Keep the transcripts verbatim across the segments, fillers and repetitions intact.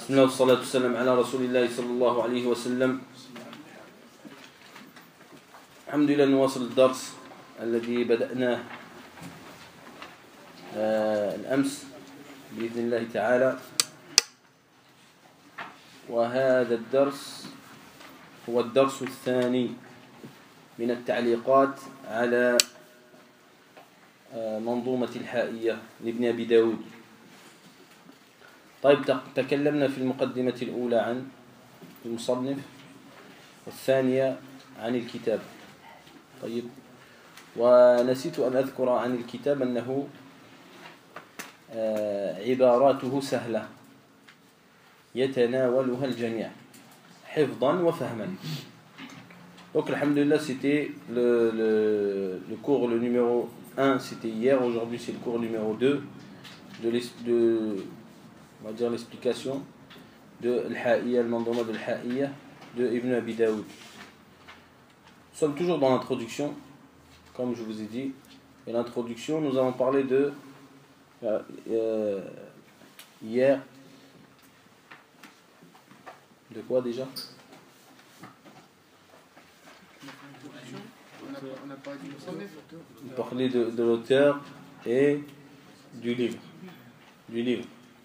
بسم الله والصلاة والسلام على رسول الله صلى الله عليه وسلم. الحمد لله نواصل الدرس الذي بدأناه الأمس بإذن الله تعالى، وهذا الدرس هو الدرس الثاني من التعليقات على منظومة الحائية لابن أبي داود. طيب، تكلمنا في المقدمة الأولى عن المصنف والثانية عن الكتاب. طيب، ونسيت أن أذكر عن الكتاب أنه عباراته سهلة يتناولها الجميع حفظا وفهما. Donc, alhamdulillah, c'était le, le, le cours, le numéro un, c'était hier. Aujourd'hui, c'est le cours numéro deux de, de on va dire l'explication de Al-Ha'iyya, le mandoma de Al-Ha'iyya de Ibn Abi Daoud. Nous sommes toujours dans l'introduction, comme je vous ai dit. Et l'introduction, nous avons parlé de euh, euh, hier. De quoi déjà? On a parlé de, de l'auteur et du livre. Du livre.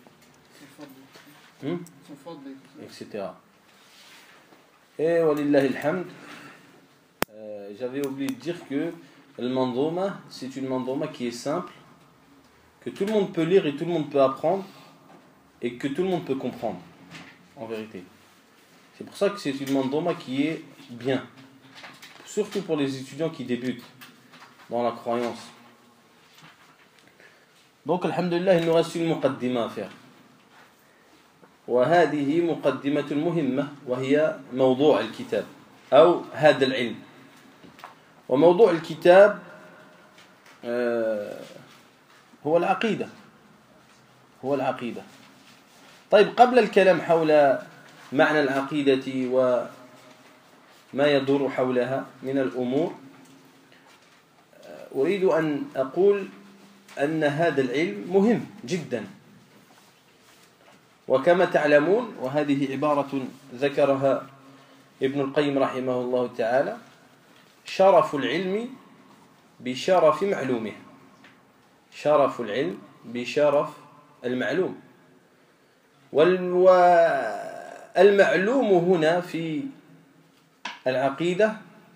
Hmm? et cetera. Et walillahi alhamd, euh, j'avais oublié de dire que le mandoma, c'est une mandoma qui est simple, que tout le monde peut lire et tout le monde peut apprendre, et que tout le monde peut comprendre, en vérité. C'est pour ça que c'est une mandoma qui est bien, surtout pour les étudiants qui débutent dans la croyance. Donc, alhamdulillah, il nous reste une muqaddima à faire. وهذه مقدمة مهمة، وهي موضوع الكتاب أو هذا العلم. وموضوع الكتاب هو العقيدة هو العقيدة. طيب، قبل الكلام حول معنى العقيدة وما يدور حولها من الأمور، أريد أن أقول أن هذا العلم مهم جدا. وكما تعلمون، وهذه عبارة ذكرها ابن القيم رحمه الله تعالى: شرف العلم بشرف معلومه. شرف العلم بشرف المعلوم. والمعلوم هنا في العقيدة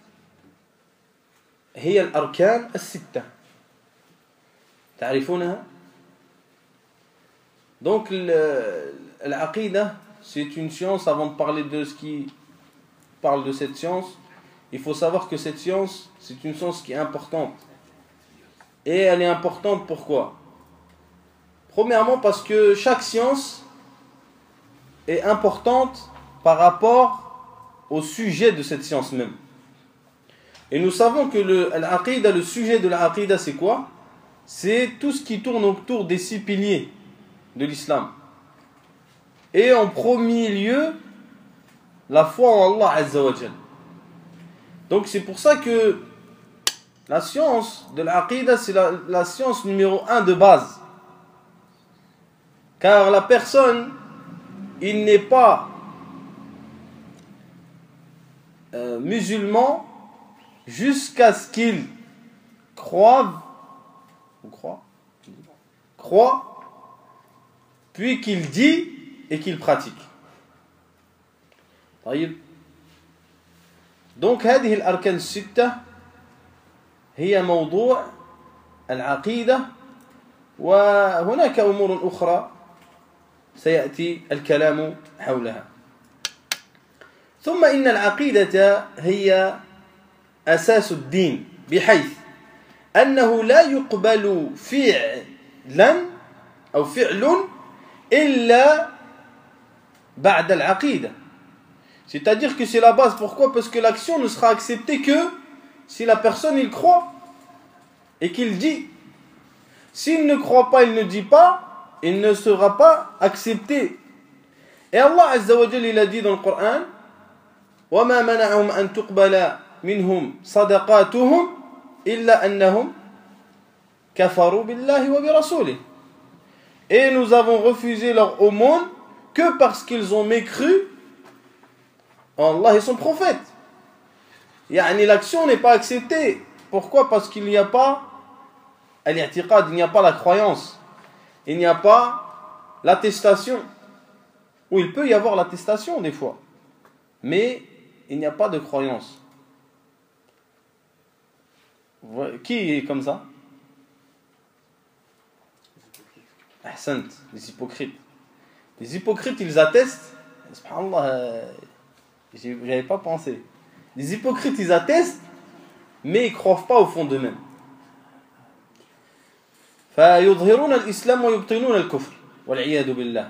هي الأركان الستة، تعرفونها؟ Donc, l'aqida, c'est une science. Avant de parler de ce qui parle de cette science, il faut savoir que cette science, c'est une science qui est importante. Et elle est importante pourquoi? Premièrement, parce que chaque science est importante par rapport au sujet de cette science même. Et nous savons que l'aqida, le sujet de l'aqida, c'est quoi? C'est tout ce qui tourne autour des six piliers de l'islam. Et en premier lieu, la foi en Allah Azza wa Jal. Donc c'est pour ça que la science de l'aqida, c'est la, la science numéro un de base. Car la personne, il n'est pas euh, musulman jusqu'à ce qu'il croive, ou croit, croit, puis qu'il dit et qu'il pratique. طيب. Donc هذه الأركان الستة هي موضوع العقيدة، وهناك أمور أخرى سيأتي الكلام حولها. ثم إن العقيدة هي أساس الدين، بحيث أنه لا يقبل فعلا أو فعل إلا بعد العقيدة. C'est-à-dire que c'est la base. Pourquoi? Parce que l'action ne sera acceptée que si la personne il croit et qu'il dit. S'il ne croit pas, il ne dit pas, il ne sera pas accepté. Et Allah Azza wa Jalla, il a dit dans le Coran: وَمَا مَنَعَهُمْ أَن تُقْبَلَ مِنْهُمْ صَدَقَاتُهُمْ إِلَّا أَنَّهُمْ كَفَرُوا بِاللَّهِ وَبِرَسُولِهِ. Et nous avons refusé leur aumône que parce qu'ils ont mécru en Allah et son prophète. Yani l'action n'est pas acceptée. Pourquoi? Parce qu'il n'y a pas al-i'tiqad, il n'y a pas la croyance. Il n'y a pas l'attestation. Ou il peut y avoir l'attestation des fois. Mais il n'y a pas de croyance. Qui est comme ça? Ahsant, les hypocrites. Les hypocrites, ils attestent. Subhanallah, j'avais pas pensé. Les hypocrites, ils attestent, mais ils ne croient pas au fond d'eux-mêmes. فيظهرون الإسلام ويبطنون الكفر والعياذ بالله.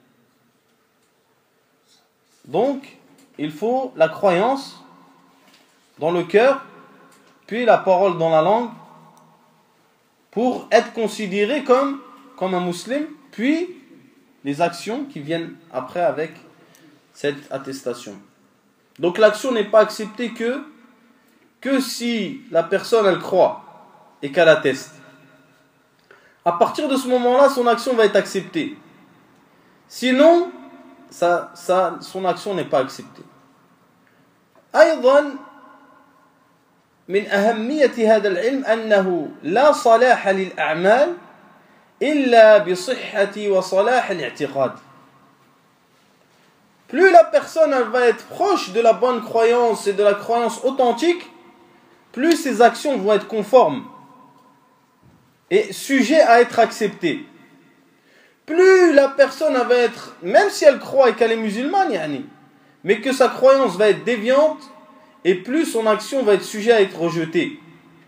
Donc, il faut la croyance dans le cœur, puis la parole dans la langue, pour être considéré comme, comme un musulman, puis les actions qui viennent après avec cette attestation. Donc l'action n'est pas acceptée que, que si la personne elle croit et qu'elle atteste. À partir de ce moment-là, son action va être acceptée. Sinon, ça, ça, son action n'est pas acceptée. أيضا من أهمية هذا العلم أنه لا صلاح للأعمال إلا بصحة وصلاح الاعتقاد. Plus la personne elle va être proche de la bonne croyance et de la croyance authentique, plus ses actions vont être conformes et sujet à être acceptée. Plus la personne elle va être, même si elle croit et qu'elle est musulmane, yani, mais que sa croyance va être déviante, et plus son action va être sujet à être rejetée.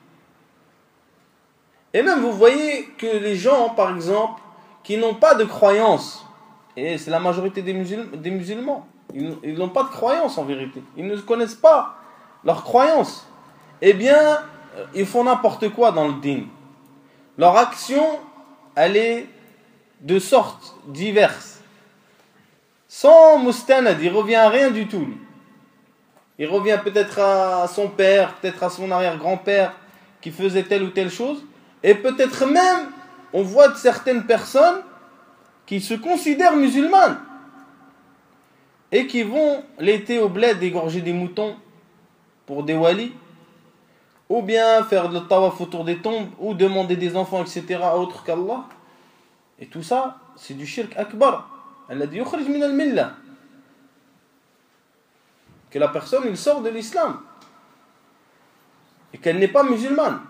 Et même vous voyez que les gens, par exemple, qui n'ont pas de croyance, et c'est la majorité des musulmans, des musulmans ils, ils n'ont pas de croyance en vérité, ils ne connaissent pas leur croyance, eh bien, ils font n'importe quoi dans le dîn. Leur action, elle est de sortes diverses. Sans mustanad, il revient à rien du tout. Il revient peut-être à son père, peut-être à son arrière-grand-père qui faisait telle ou telle chose. Et peut-être même, on voit de certaines personnes qui se considèrent musulmanes et qui vont l'été au bled égorger des moutons pour des walis, ou bien faire le tawaf autour des tombes, ou demander des enfants, et cetera, autre qu'Allah. Et tout ça, c'est du shirk akbar. Alladhi yukhrij min al-millah. Que la personne, il sort de l'islam. Et qu'elle n'est pas musulmane.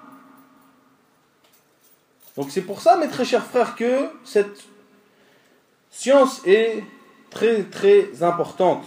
Donc c'est pour ça, mes très chers frères, que cette science est très très importante.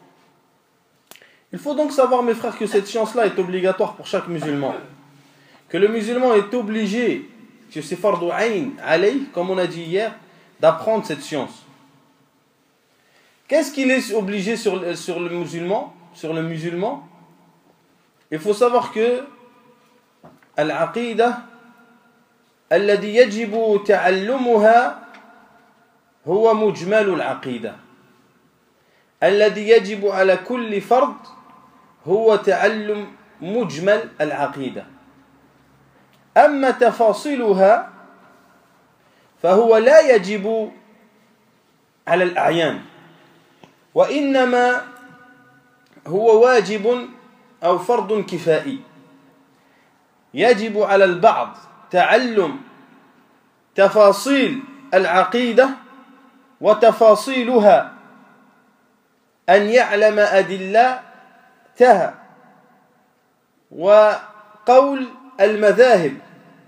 Il faut donc savoir, mes frères, que cette science-là est obligatoire pour chaque musulman. Que le musulman est obligé, que c'est fardu ayn alayh, comme on a dit hier, d'apprendre cette science. Qu'est-ce qu'il est obligé sur, sur le musulman, sur le musulman? Il faut savoir que al-aqidah الذي يجب تعلمها هو مجمل العقيدة الذي يجب على كل فرد هو تعلم مجمل العقيدة أما تفاصيلها فهو لا يجب على الأعيان وإنما هو واجب أو فرض كفائي يجب على البعض تعلم تفاصيل العقيدة وتفاصيلها أن يعلم أدلتها وقول المذاهب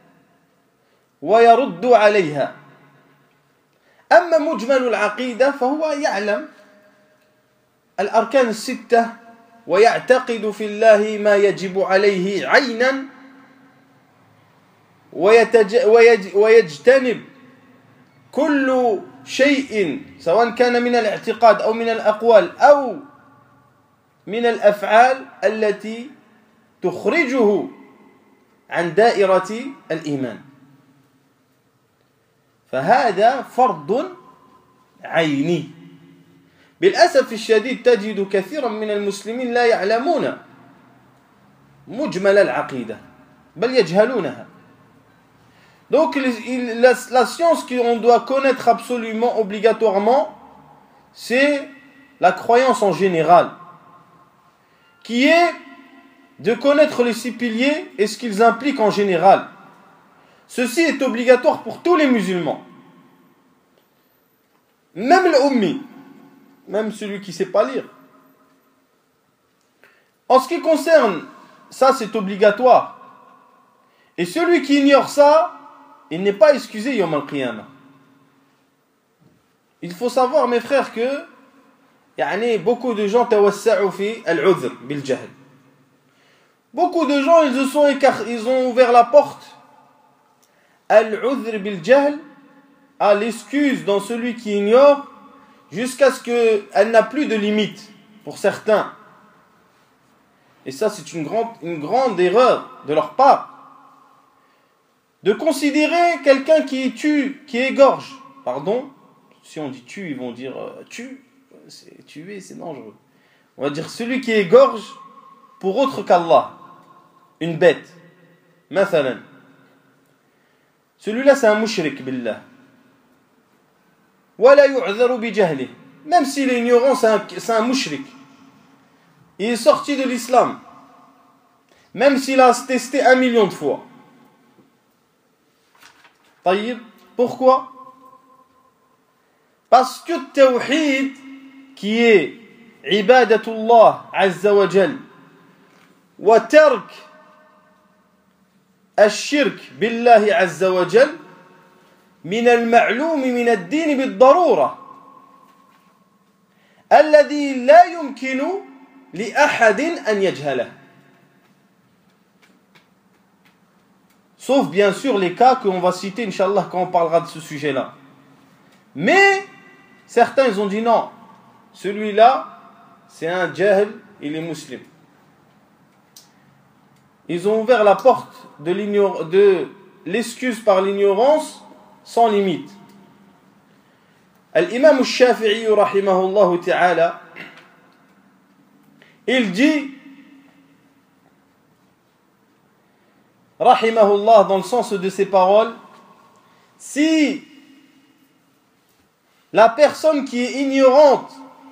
ويرد عليها. أما مجمل العقيدة فهو يعلم الأركان الستة ويعتقد في الله ما يجب عليه عينا ويجتنب كل شيء سواء كان من الاعتقاد أو من الأقوال أو من الأفعال التي تخرجه عن دائرة الإيمان. فهذا فرض عيني. بالأسف الشديد تجد كثيرا من المسلمين لا يعلمون مجمل العقيدة بل يجهلونها. Donc la, la science qu'on doit connaître absolument, obligatoirement, c'est la croyance en général, qui est de connaître les six piliers et ce qu'ils impliquent en général. Ceci est obligatoire pour tous les musulmans. Même l'ummi, même celui qui ne sait pas lire. En ce qui concerne ça, c'est obligatoire. Et celui qui ignore ça, il n'est pas excusé yawm al-qiyamah. Il faut savoir, mes frères, que يعني, beaucoup de gens tawassa'u fi al-'udhr bil-jahl. Beaucoup de gens, ils, se sont écart... ils ont ouvert la porte al-'udhr bil-jahl, à l'excuse dans celui qui ignore, jusqu'à ce qu'elle n'a plus de limite pour certains. Et ça, c'est une grande, une grande erreur de leur part. De considérer quelqu'un qui tue, qui égorge, pardon, si on dit tue, ils vont dire euh, tue, c'est tuer, c'est dangereux. On va dire celui qui égorge pour autre qu'Allah, une bête, mathalan. Celui-là, c'est un mushrik billah. Wala yu'dharu bi jahli. Même s'il est ignorant, c'est un, c'est un mushrik. Il est sorti de l'islam, même s'il a testé un million de fois. Taïb, pourquoi? Parce que le tawhid, qui est ibadatullah azza wa jal, wa tark al-shirk billahi azza wa jal, min al-ma'loum min ad-din bil-darura, alladhi la yumkinu li ahadin an yajhalah. Sauf bien sûr les cas qu'on va citer, Inch'Allah, quand on parlera de ce sujet-là. Mais certains, ils ont dit non, celui-là, c'est un jahl, il est musulman. Ils ont ouvert la porte de, de l'excuse par l'ignorance sans limite. Al-Imam al-Shafi'i, rahimahullah ta'ala, il dit, rahimahullah, dans le sens de ses paroles, si la personne qui est ignorante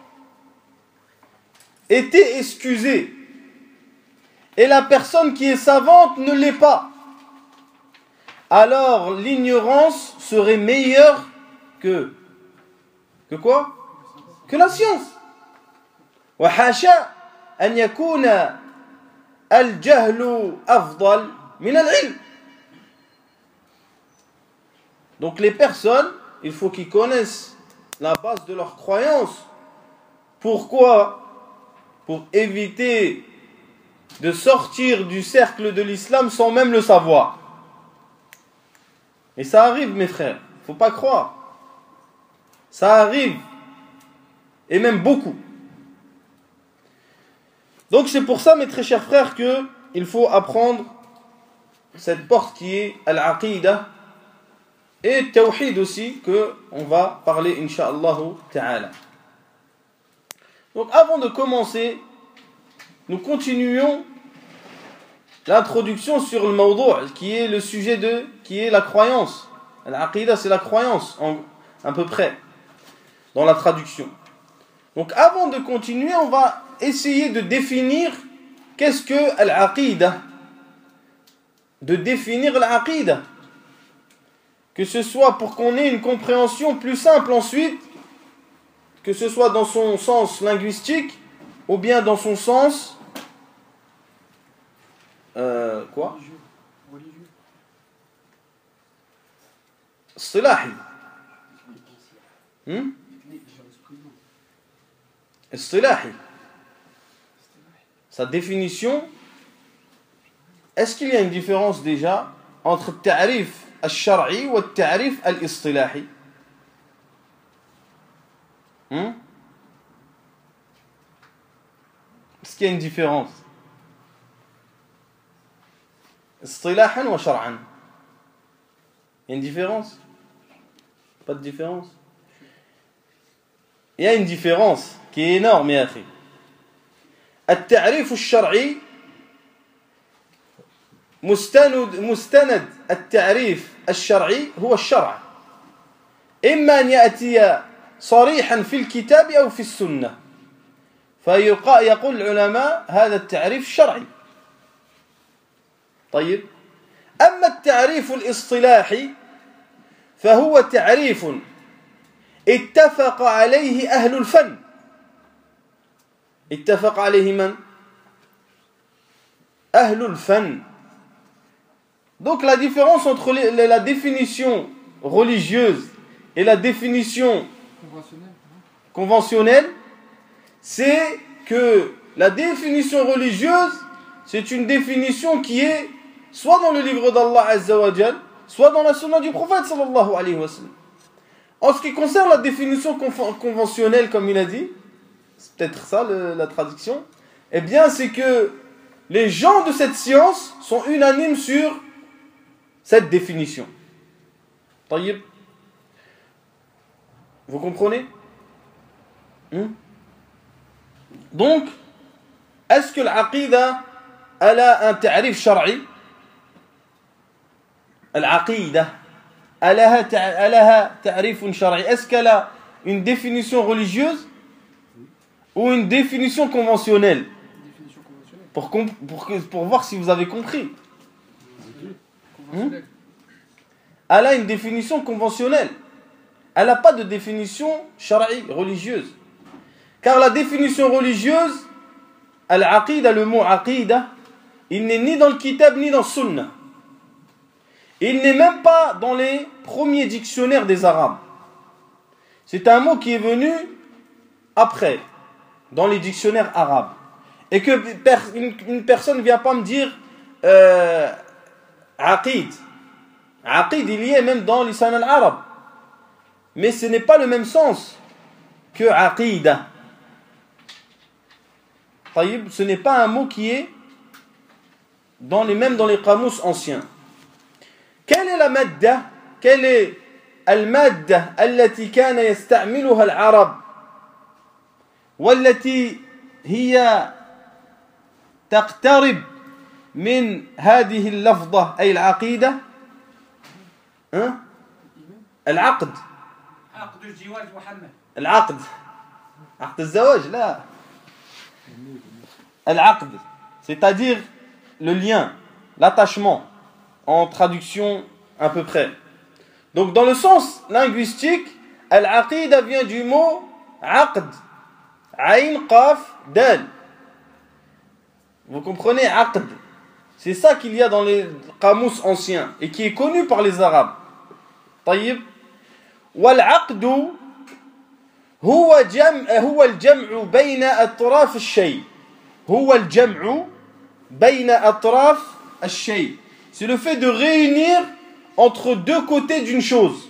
était excusée et la personne qui est savante ne l'est pas, alors l'ignorance serait meilleure que que quoi? Que la science. Wa hasha an yakuna al-jahlu afdal min al-ilm. Donc les personnes, il faut qu'ils connaissent la base de leur croyance. Pourquoi? Pour éviter de sortir du cercle de l'islam sans même le savoir. Et ça arrive, mes frères, il ne faut pas croire. Ça arrive, et même beaucoup. Donc c'est pour ça, mes très chers frères, qu'il faut apprendre cette porte qui est al-aqidah et tawhid aussi, qu'on va parler, incha'Allah ta'ala. Donc avant de commencer, nous continuons l'introduction sur le mawdou', qui est le sujet de, qui est la croyance. Al-aqidah, c'est la croyance, en, à peu près, dans la traduction. Donc avant de continuer, on va essayer de définir qu'est-ce que al-aqidah, de définir l'aqidah, que ce soit pour qu'on ait une compréhension plus simple ensuite, que ce soit dans son sens linguistique ou bien dans son sens euh, quoi istilahi. Hmm? Istilahi. Sa définition. Est-ce qu'il y a une différence déjà entre le ta'rif al-shar'i et le ta'rif al-istilahi? Hmm? Est-ce qu'il y a une différence? Istilahan wa shar'an. Il y a une différence? Pas de différence? Il y a une différence qui est énorme, ya akhi. التعريف الشرعي مستند مستند التعريف الشرعي هو الشرع، إما أن يأتي صريحا في الكتاب أو في السنة فيقول العلماء هذا التعريف الشرعي. طيب أما التعريف الاصطلاحي فهو تعريف اتفق عليه أهل الفن. اتفق عليه من؟ أهل الفن. Donc la différence entre les, la définition religieuse et la définition conventionnelle, c'est que la définition religieuse, c'est une définition qui est soit dans le livre d'Allah Azza wa Jal, soit dans la sunna du prophète sallallahu alayhi wa sallam. En ce qui concerne la définition conventionnelle, comme il a dit, c'est peut-être ça le, la traduction, eh bien c'est que les gens de cette science sont unanimes sur cette définition. Taïb. Vous comprenez? hmm? Donc, est-ce que l'aqida elle a un ta'rif shar'i? L'aqida elle a un ta'rif shar'i. Est-ce qu'elle a une définition religieuse ou une définition conventionnelle? Pour, pour, pour voir si vous avez compris. Hmm? Elle a une définition conventionnelle. Elle n'a pas de définition shar'i, religieuse. Car la définition religieuse, al-aqida, le mot aqida, il n'est ni dans le kitab ni dans le sunnah. Il n'est même pas dans les premiers dictionnaires des Arabes. C'est un mot qui est venu après, dans les dictionnaires arabes. Et que une, une personne ne vient pas me dire euh, aqid. Aqid, il y est même dans lisan al-arab. Mais ce n'est pas le même sens que aqida. Taïb, ce n'est pas un mot qui est dans les mêmes dans les qamous anciens. Quelle est la madda? Quelle est al-madda allati kana yasta'miluha al-arab wallati hiya تقترب من هذه اللفظة أي العقيدة ها؟ العقد عقد الزواج محمد العقد عقد الزواج لا العقد c'est-à-dire le lien, l'attachement en traduction à peu près. Donc dans le sens linguistique al-aqida vient du mot aqd ayn qaf dal. Vous comprenez, aqd. C'est ça qu'il y a dans les qamous anciens et qui est connu par les Arabes. طيب. والعقد هو جمع هو الجمع بين أطراف الشيء. هو الجمع بين أطراف الشيء. C'est le fait de réunir entre deux côtés d'une chose.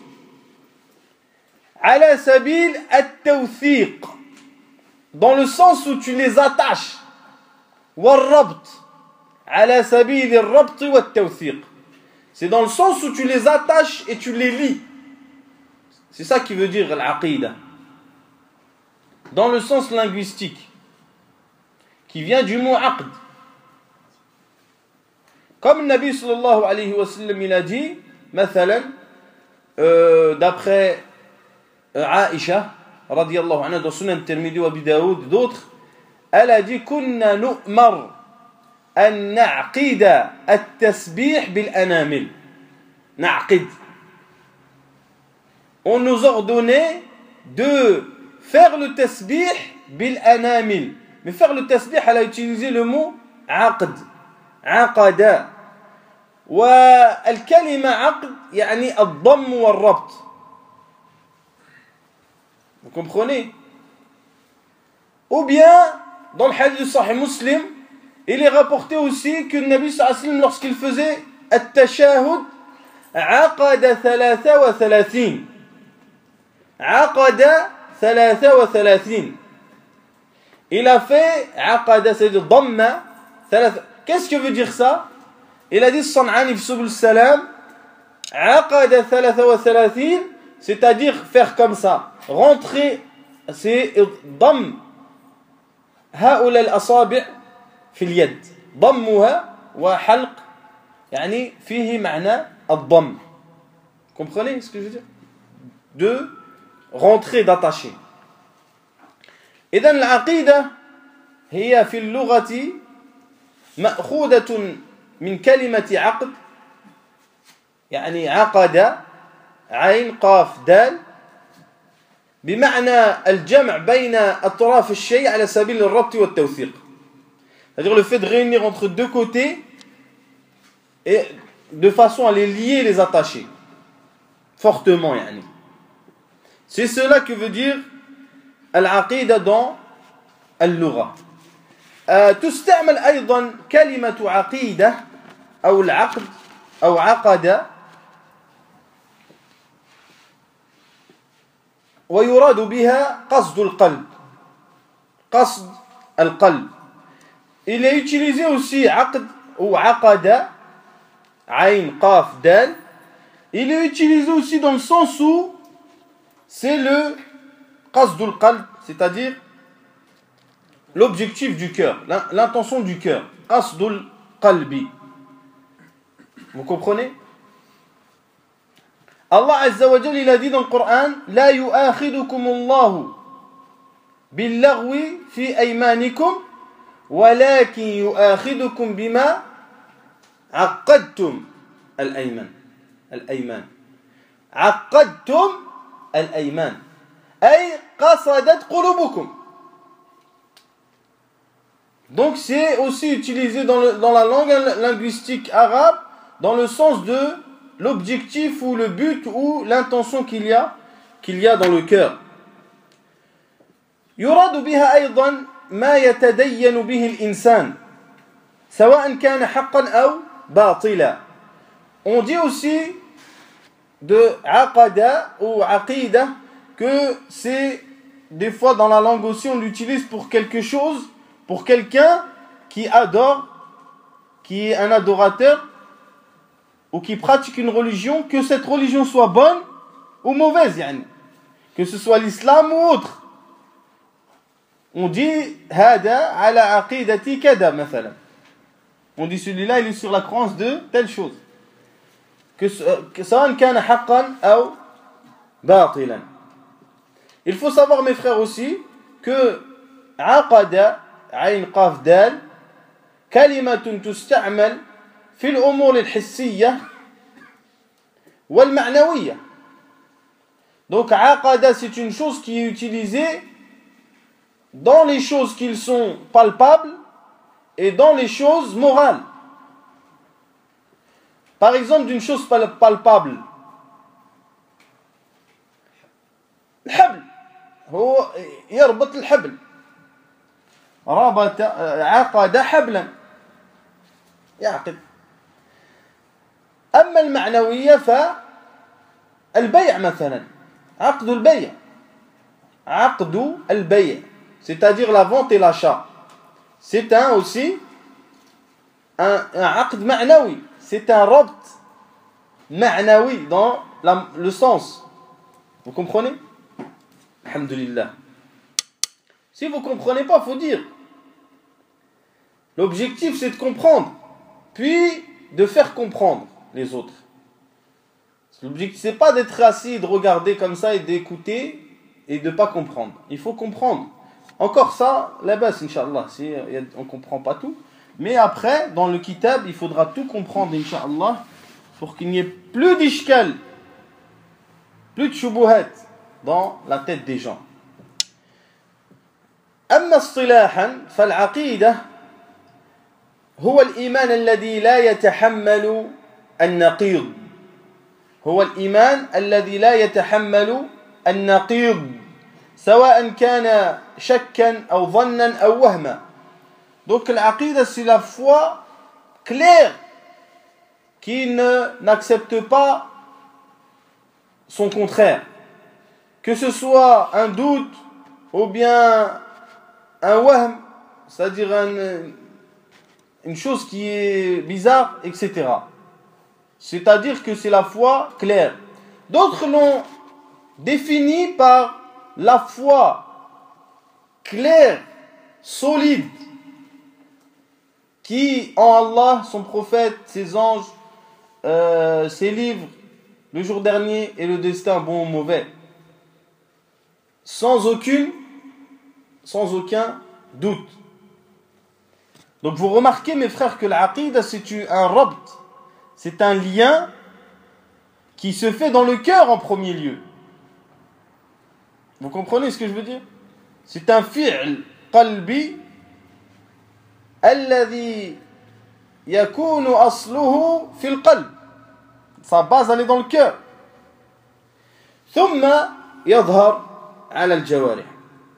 على سبيل التوثيق. Dans le sens où tu les attaches. والربط على سبيل الربط والتوثيق. C'est dans le sens où tu les attaches et tu les lis. C'est ça qui veut dire l'aqida. Dans le sens linguistique qui vient du mot aqd. Comme le Nabi sallallahu alayhi wa sallam il a dit مثلا euh, d'après euh, Aïcha radiyallahu anha dans Sunan Tirmidhi wa Abi Daoud d'autres. Elle a dit كنا نؤمر أن نعقد التسبيح بالأنامل. نعقد. On nous ordonnait de faire le tasbih بالأنامل. Mais faire le tasbih, elle a utilisé le mot عقد. عقد. والكلمة عقد يعني الضم والربط. Vous comprenez? Ou bien dans le hadith du Sahih Muslim, il est rapporté aussi que le Nabi sallallahu alayhi wa sallam, lorsqu'il faisait التشهد عقد ثلاثة وثلاثين. عقد ثلاثة وثلاثين. Il a fait عقد, c'est-à-dire ضم ثلاثة. Qu'est-ce que veut dire ça? Il a dit San'ani fi Subul Salam عقد ثلاثة وثلاثين, c'est-à-dire faire comme ça, rentrer, c'est ضم هؤلاء الأصابع في اليد. ضمها وحلق يعني فيه معنى الضم. Comprenez ce que je veux dire? De rentrer, d'attacher. إذن العقيدة هي في اللغة مأخوذة من كلمة عقد يعني عقد عين قاف دال بمعنى الجمع بين أطراف الشيء على سبيل الربط والتوثيق. C'est-à-dire le fait de réunir entre deux côtés et de façon à les lier, les attacher fortement يعني. C'est cela que veut dire العقيدة dans اللغة. تستعمل أيضا كلمة عقيدة أو العقد أو عقد ويراد بها قصد القلب. قصد القلب. Il est utilisé aussi عقد ou عقد عين قاف دال. Il est utilisé aussi dans le sens où c'est le قصد القلب, c'est-à-dire l'objectif du cœur, l'intention du cœur. قصد القلب. Vous comprenez? Allah Azza wa Jalla il a dit dans le Coran لا يؤاخذكم الله باللغو في أيمانكم ولكن يؤاخذكم بما عقدتم الأيمان الأيمان عقدتم الأيمان أي قصدت قلوبكم. Donc c'est aussi utilisé dans, le, dans la langue linguistique arabe dans le sens de l'objectif ou le but ou l'intention qu'il y a qu'il y a dans le cœur. يراد بها أيضا ما يتدين به الإنسان سواء كان حقا أو باطلا. On dit aussi de aqada ou aqida que c'est des fois dans la langue aussi on l'utilise pour quelque chose, pour quelqu'un qui adore, qui est un adorateur ou qui pratique une religion, que cette religion soit bonne ou mauvaise, yani. Que ce soit l'islam ou autre. On dit hada ala aqidati kada mathalan. On dit celui-là il est sur la croyance de telle chose. Que سواء كان حقا أو باطلا. Il faut savoir mes frères aussi que عقد عين قاف دال كلمة تستعمل في الأمور الحسية والمعنوية. Donc عقد c'est une chose qui est utilisée dans les choses qui sont palpables et dans les choses morales. Par exemple, d'une chose palpable. الحبل هو يربط الحبل. ربط عقد حبلا يعقد. أما المعنوية فالبيع مثلا عقد البيع عقد البيع c'est-à-dire la vente et l'achat. C'est un aussi un, un عقد معنوي. C'est un rabt ma'nawi dans la, le sens. Vous comprenez? Alhamdulillah. Si vous ne comprenez pas, il faut dire. L'objectif, c'est de comprendre, puis de faire comprendre les autres. L'objectif, ce n'est pas d'être assis, de regarder comme ça et d'écouter et de ne pas comprendre. Il faut comprendre. Encore ça, la base, Inch'Allah, si on ne comprend pas tout. Mais après, dans le kitab, il faudra tout comprendre, Inch'Allah, pour qu'il n'y ait plus d'ishkal, plus de shubuhat dans la tête des gens. أما اصطلاحا فالعقيدة هو الإيمان الذي لا يتحمل النقيض هو الإيمان الذي لا يتحمل النقيض سواء كان شكا أو ظنا أو وهما. Donc l'aqida c'est la foi claire qui ne n'accepte pas son contraire. Que ce soit un doute ou bien un wahm, c'est-à-dire un, une chose qui est bizarre, et cetera. C'est-à-dire que c'est la foi claire. D'autres l'ont défini par la foi claire, solide, qui en Allah, son prophète, ses anges, euh, ses livres, le jour dernier et le destin bon ou mauvais. sans aucune, sans aucun doute. Donc vous remarquez mes frères que l'aqida c'est un rabt, c'est un lien qui se fait dans le cœur en premier lieu. Vous comprenez ce que je veux dire? C'est un fi'l qalbi alladhi yakunu asluhu fil qalb. Sa base elle est dans le cœur. ثم يظهر على الجوارح.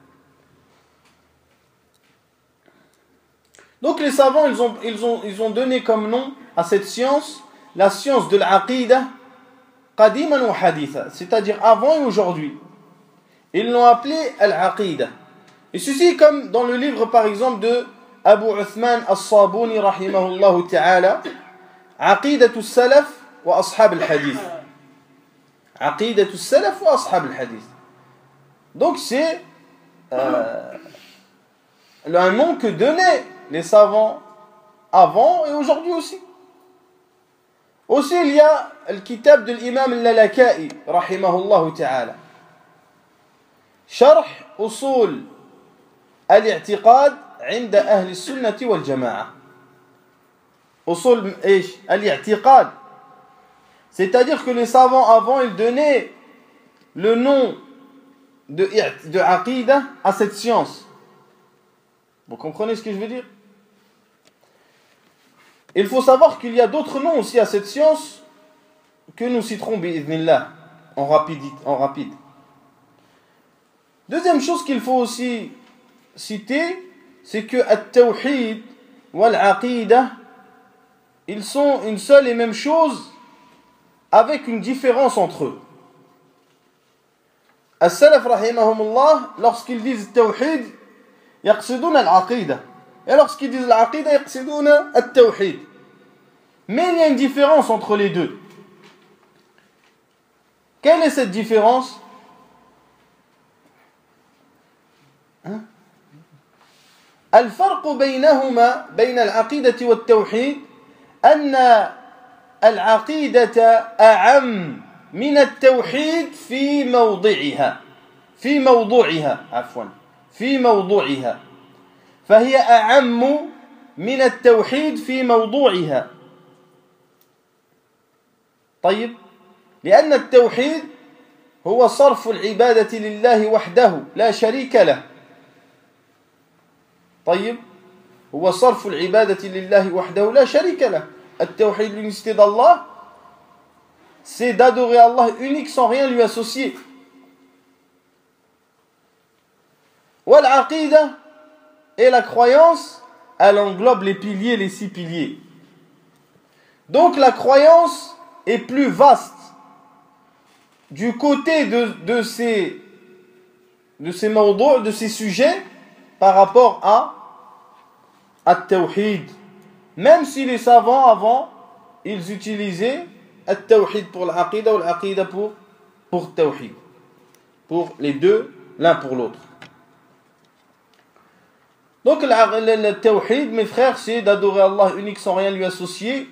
Donc les savants ils ont, ils ont, ils ont donné comme nom à cette science la science de l'aqida qadiman wa haditha, c'est-à-dire avant et aujourd'hui. Ils l'ont appelé al-aqida. Et ceci comme dans le livre par exemple de Abu Uthman as-Sabuni rahimahullah ta'ala, Aqidatu salaf wa ashab al-hadith. Aqidatu salaf wa ashab al-hadith. Donc c'est euh, un nom que donnaient les savants avant et aujourd'hui aussi. Aussi il y a le kitab de l'imam al-Lalaka'i rahimahullah ta'ala. شرح أصول الاعتقاد عند أهل السنة والجماعة. أصول إيش؟ الاعتقاد. C'est-à-dire que les savants avant ils donnaient le nom de, de aqida à cette science. Vous comprenez ce que je veux dire? Il faut savoir qu'il y a d'autres noms aussi à cette science que nous citerons bi'idhnillah en rapide, en rapide. Deuxième chose qu'il faut aussi citer, c'est que at-tawhid wal-aqida, ils sont une seule et même chose avec une différence entre eux. As-salaf rahimahumullah, lorsqu'ils disent tawhid, yaqsiduna al-aqida. Et lorsqu'ils disent l'aqida, yaqsiduna at-tawhid. Mais il y a une différence entre les deux. Quelle est cette différence? الفرق بينهما بين العقيدة والتوحيد أن العقيدة أعم من التوحيد في موضعها في موضوعها عفوا في موضوعها فهي أعم من التوحيد في موضوعها. طيب لأن التوحيد هو صرف العبادة لله وحده لا شريك له. طيب هو صرف العبادة لله وحده لا شريك له. التوحيد, l'unicité d'Allah, c'est d'adorer Allah unique sans rien lui associer. Wal-aqida, et la croyance, elle englobe les piliers, les six piliers. Donc la croyance est plus vaste du côté de, de ces de ces mawdu', de ces sujets par rapport à at-tawhid. Même si les savants avant ils utilisaient at-tawhid pour l'aqida ou l'aqida pour pour tawhid, pour les deux l'un pour l'autre. Donc le, le, le tawhid, mes frères, c'est d'adorer Allah unique sans rien lui associer,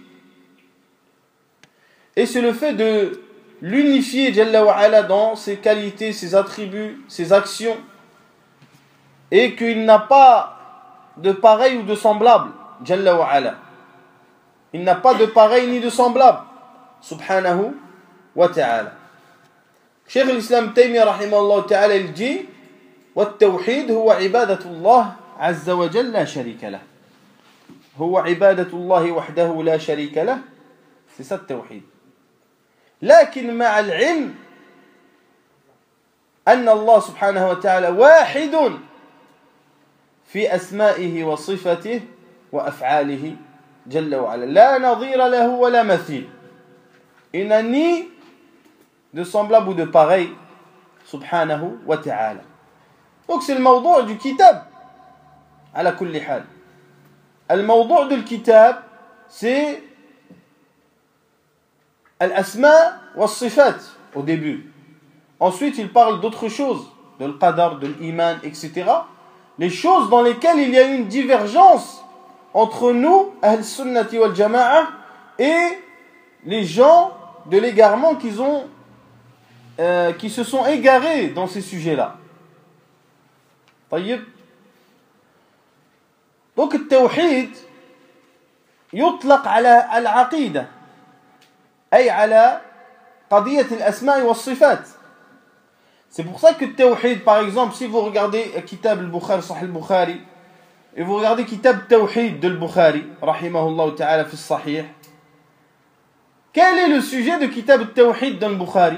et c'est le fait de l'unifier Jalla wa Ala dans ses qualités, ses attributs, ses actions, et qu'il n'a pas de pareil ou de semblable Jalla wa Ala. Il n'a pas de pareil ni de semblable subhanahu wa ta'ala. Cheikh al-Islam Taymiyyah rahimahullah ta'ala il dit والتوحيد هو عبادة الله عز وجل لا شريك له. هو عبادة الله وحده لا شريك له. C'est ça le tawhid. لكن مع العلم أن الله سبحانه وتعالى واحد في أسمائه وصفته وأفعاله جل وعلا لا نظير له ولا مثيل. Il n'a ni de semblable ou de pareil subhanahu wa ta'ala. Donc c'est le mawdu' du kitab على كل حال. الموضوع du kitab c'est al-asma wa sifat au début. Ensuite, il parle d'autres choses, de l'qadar, de l'iman, et cetera. Les choses dans lesquelles il y a une divergence entre nous, Ahl-Sunnati wal Jama'a, et les gens de l'égarement qui, ont, euh, qui se sont égarés dans ces sujets-là. طيب. Donc التوحيد يطلق على العقيدة أي على قضية الأسماء والصفات. C'est pour ça que Tawhid, par exemple, si vous regardez Kitab al-Bukhari, Sahih al-Bukhari, et vous regardez Kitab Tawhid de al-Bukhari, rahimahullah ta'ala fi sahih, quel est le sujet de Kitab al-Tawhid dans al-Bukhari?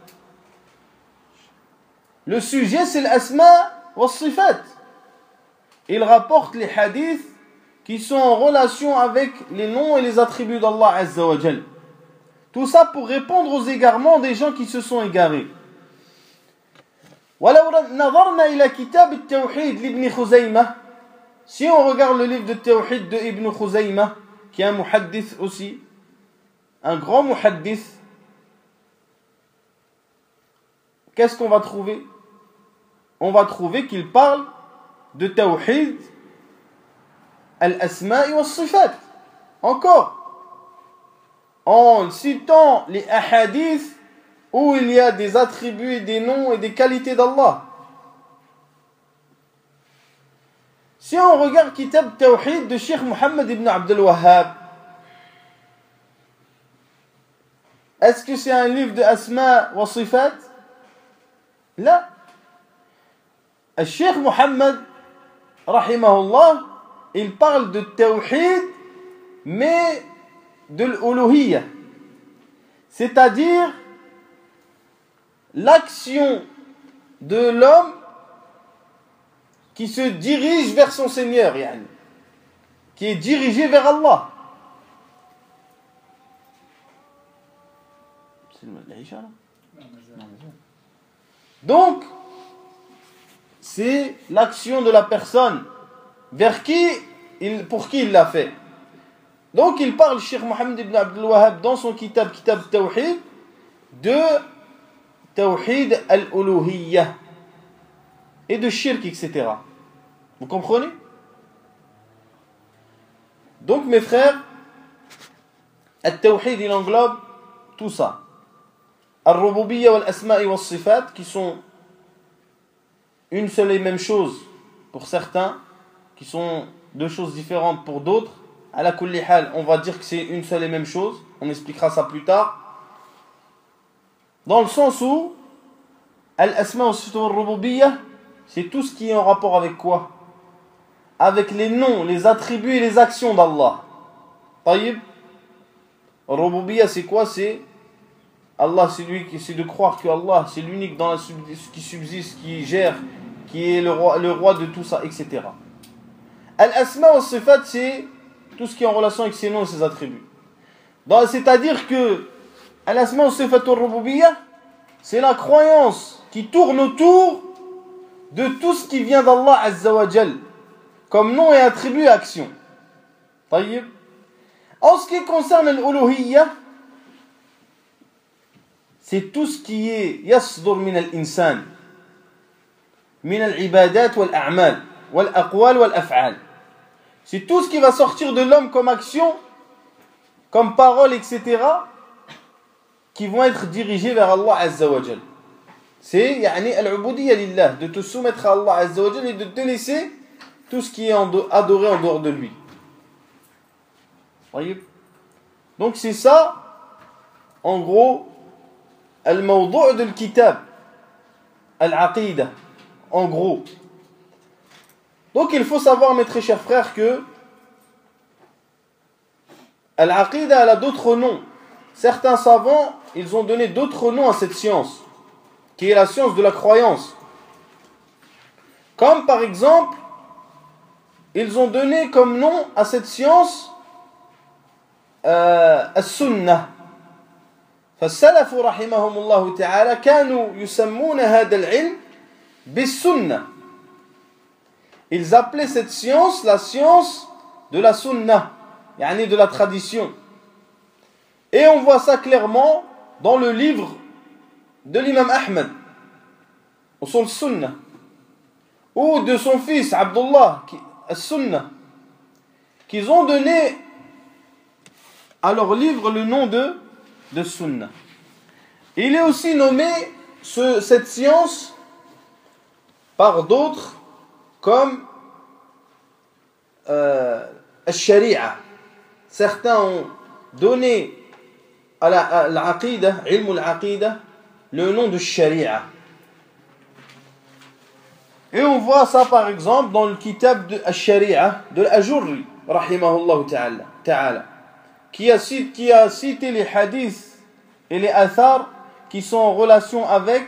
Le sujet, c'est l'asma wa sifat. Il rapporte les hadiths qui sont en relation avec les noms et les attributs d'Allah Azza wa Jal. Tout ça pour répondre aux égarements des gens qui se sont égarés. ولو نظرنا إلى كتاب التوحيد لابن خزيمة, si on regarde le livre de Tawhid de Ibn Khuzayma, qui est un muhaddith aussi, un grand muhaddith, qu'est-ce qu'on va trouver? On va trouver qu'il parle de Tawhid al-asma'i wa sifat. Encore, en citant les ahadiths où il y a des attributs et des noms et des qualités d'Allah. Si on regarde Kitab Tawhid de Cheikh Mohammed ibn Abdul Wahhab, est-ce que c'est un livre de asma wa sifat? Là. Le Cheikh Mohammed, rahimahullah, il parle de Tawhid, mais de l'uluhiyya. C'est-à-dire l'action de l'homme qui se dirige vers son Seigneur, yani, qui est dirigé vers Allah. Donc, c'est l'action de la personne vers qui, il, pour qui il l'a fait. Donc, il parle, Cheikh Mohammed ibn Abdul Wahhab, dans son kitab, Kitab Tawhid, de Tawhid al-Uluhiyya et de shirk, et cetera. Vous comprenez? Donc, mes frères, al-Tawhid, il englobe tout ça. Al-Rububiyya wal-Asma'i wal-Sifat, qui sont une seule et même chose pour certains, qui sont deux choses différentes pour d'autres. À la kulli hal, on va dire que c'est une seule et même chose. On expliquera ça plus tard. Dans le sens où Al-Asma wa Rububiyya, c'est tout ce qui est en rapport avec quoi? Avec les noms, les attributs et les actions d'Allah. Taïb. Rububiyya, c'est quoi? C'est Allah, c'est lui qui c'est de croire que Allah, c'est l'unique dans la qui subsiste, qui gère, qui est le roi, le roi de tout ça, et cetera. Al-Asma wa Sifat, c'est tout ce qui est en relation avec ses noms et ses attributs. Donc, c'est-à-dire que Al-Asma wa Sifat al-Rububiyya, c'est la croyance qui tourne autour de tout ce qui vient d'Allah Azza wa Jal, comme nom et attribut et action. Taïb. En ce qui concerne l'uluhiyya, c'est tout ce qui est yasdur min al-insan, min al-ibadat wal-a'mal, wal-aqwal wal-af'al. C'est tout ce qui va sortir de l'homme comme action, comme parole, et cetera, qui vont être dirigés vers Allah Azza wa Jal. C'est yani al-ubudiyya lillah, de te soumettre à Allah Azza wa Jal et de te laisser tout ce qui est adoré en dehors de lui. Voyez? Donc c'est ça, en gros, al-mawdu' de l'kitab, al-aqida, en gros. Donc il faut savoir, mes très chers frères, que al-aqida, elle a d'autres noms. Certains savants, ils ont donné d'autres noms à cette science, qui est la science de la croyance. Comme par exemple, ils ont donné comme nom à cette science euh, as-sunnah. فالسلف رحمهم الله تعالى كانوا يسمون هذا العلم بالسنة. Ils appelaient cette science la science de la sunnah, yani de la tradition. Et on voit ça clairement dans le livre de l'imam Ahmed, Usul Sunnah, ou de son fils Abdullah, As-Sunnah, qu'ils ont donné à leur livre le nom de, de Sunnah. Il est aussi nommé ce, cette science par d'autres comme euh, al-shari'a. Certains ont donné à l'aqidah, ilm al-aqidah, le nom de shari'a. Et on voit ça par exemple dans le kitab de al-shari'a de l'Ajurri, rahimahullah ta'ala, ta'ala qui, a, qui a cité les hadiths et les athars qui sont en relation avec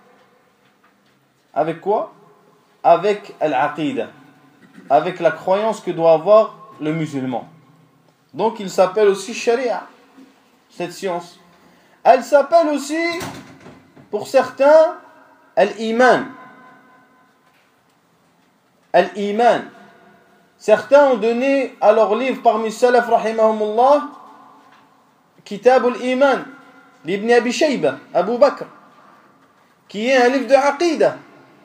avec quoi? Avec al-aqidah, avec la croyance que doit avoir le musulman. Donc il s'appelle aussi sharia, cette science. Elle s'appelle aussi, pour certains, al-iman. Al-iman. Certains ont donné à leur livre parmi salaf rahimahumullah Kitab al-iman d'Ibn Abi Shayba, Abu Bakr, qui est un livre de aqidah.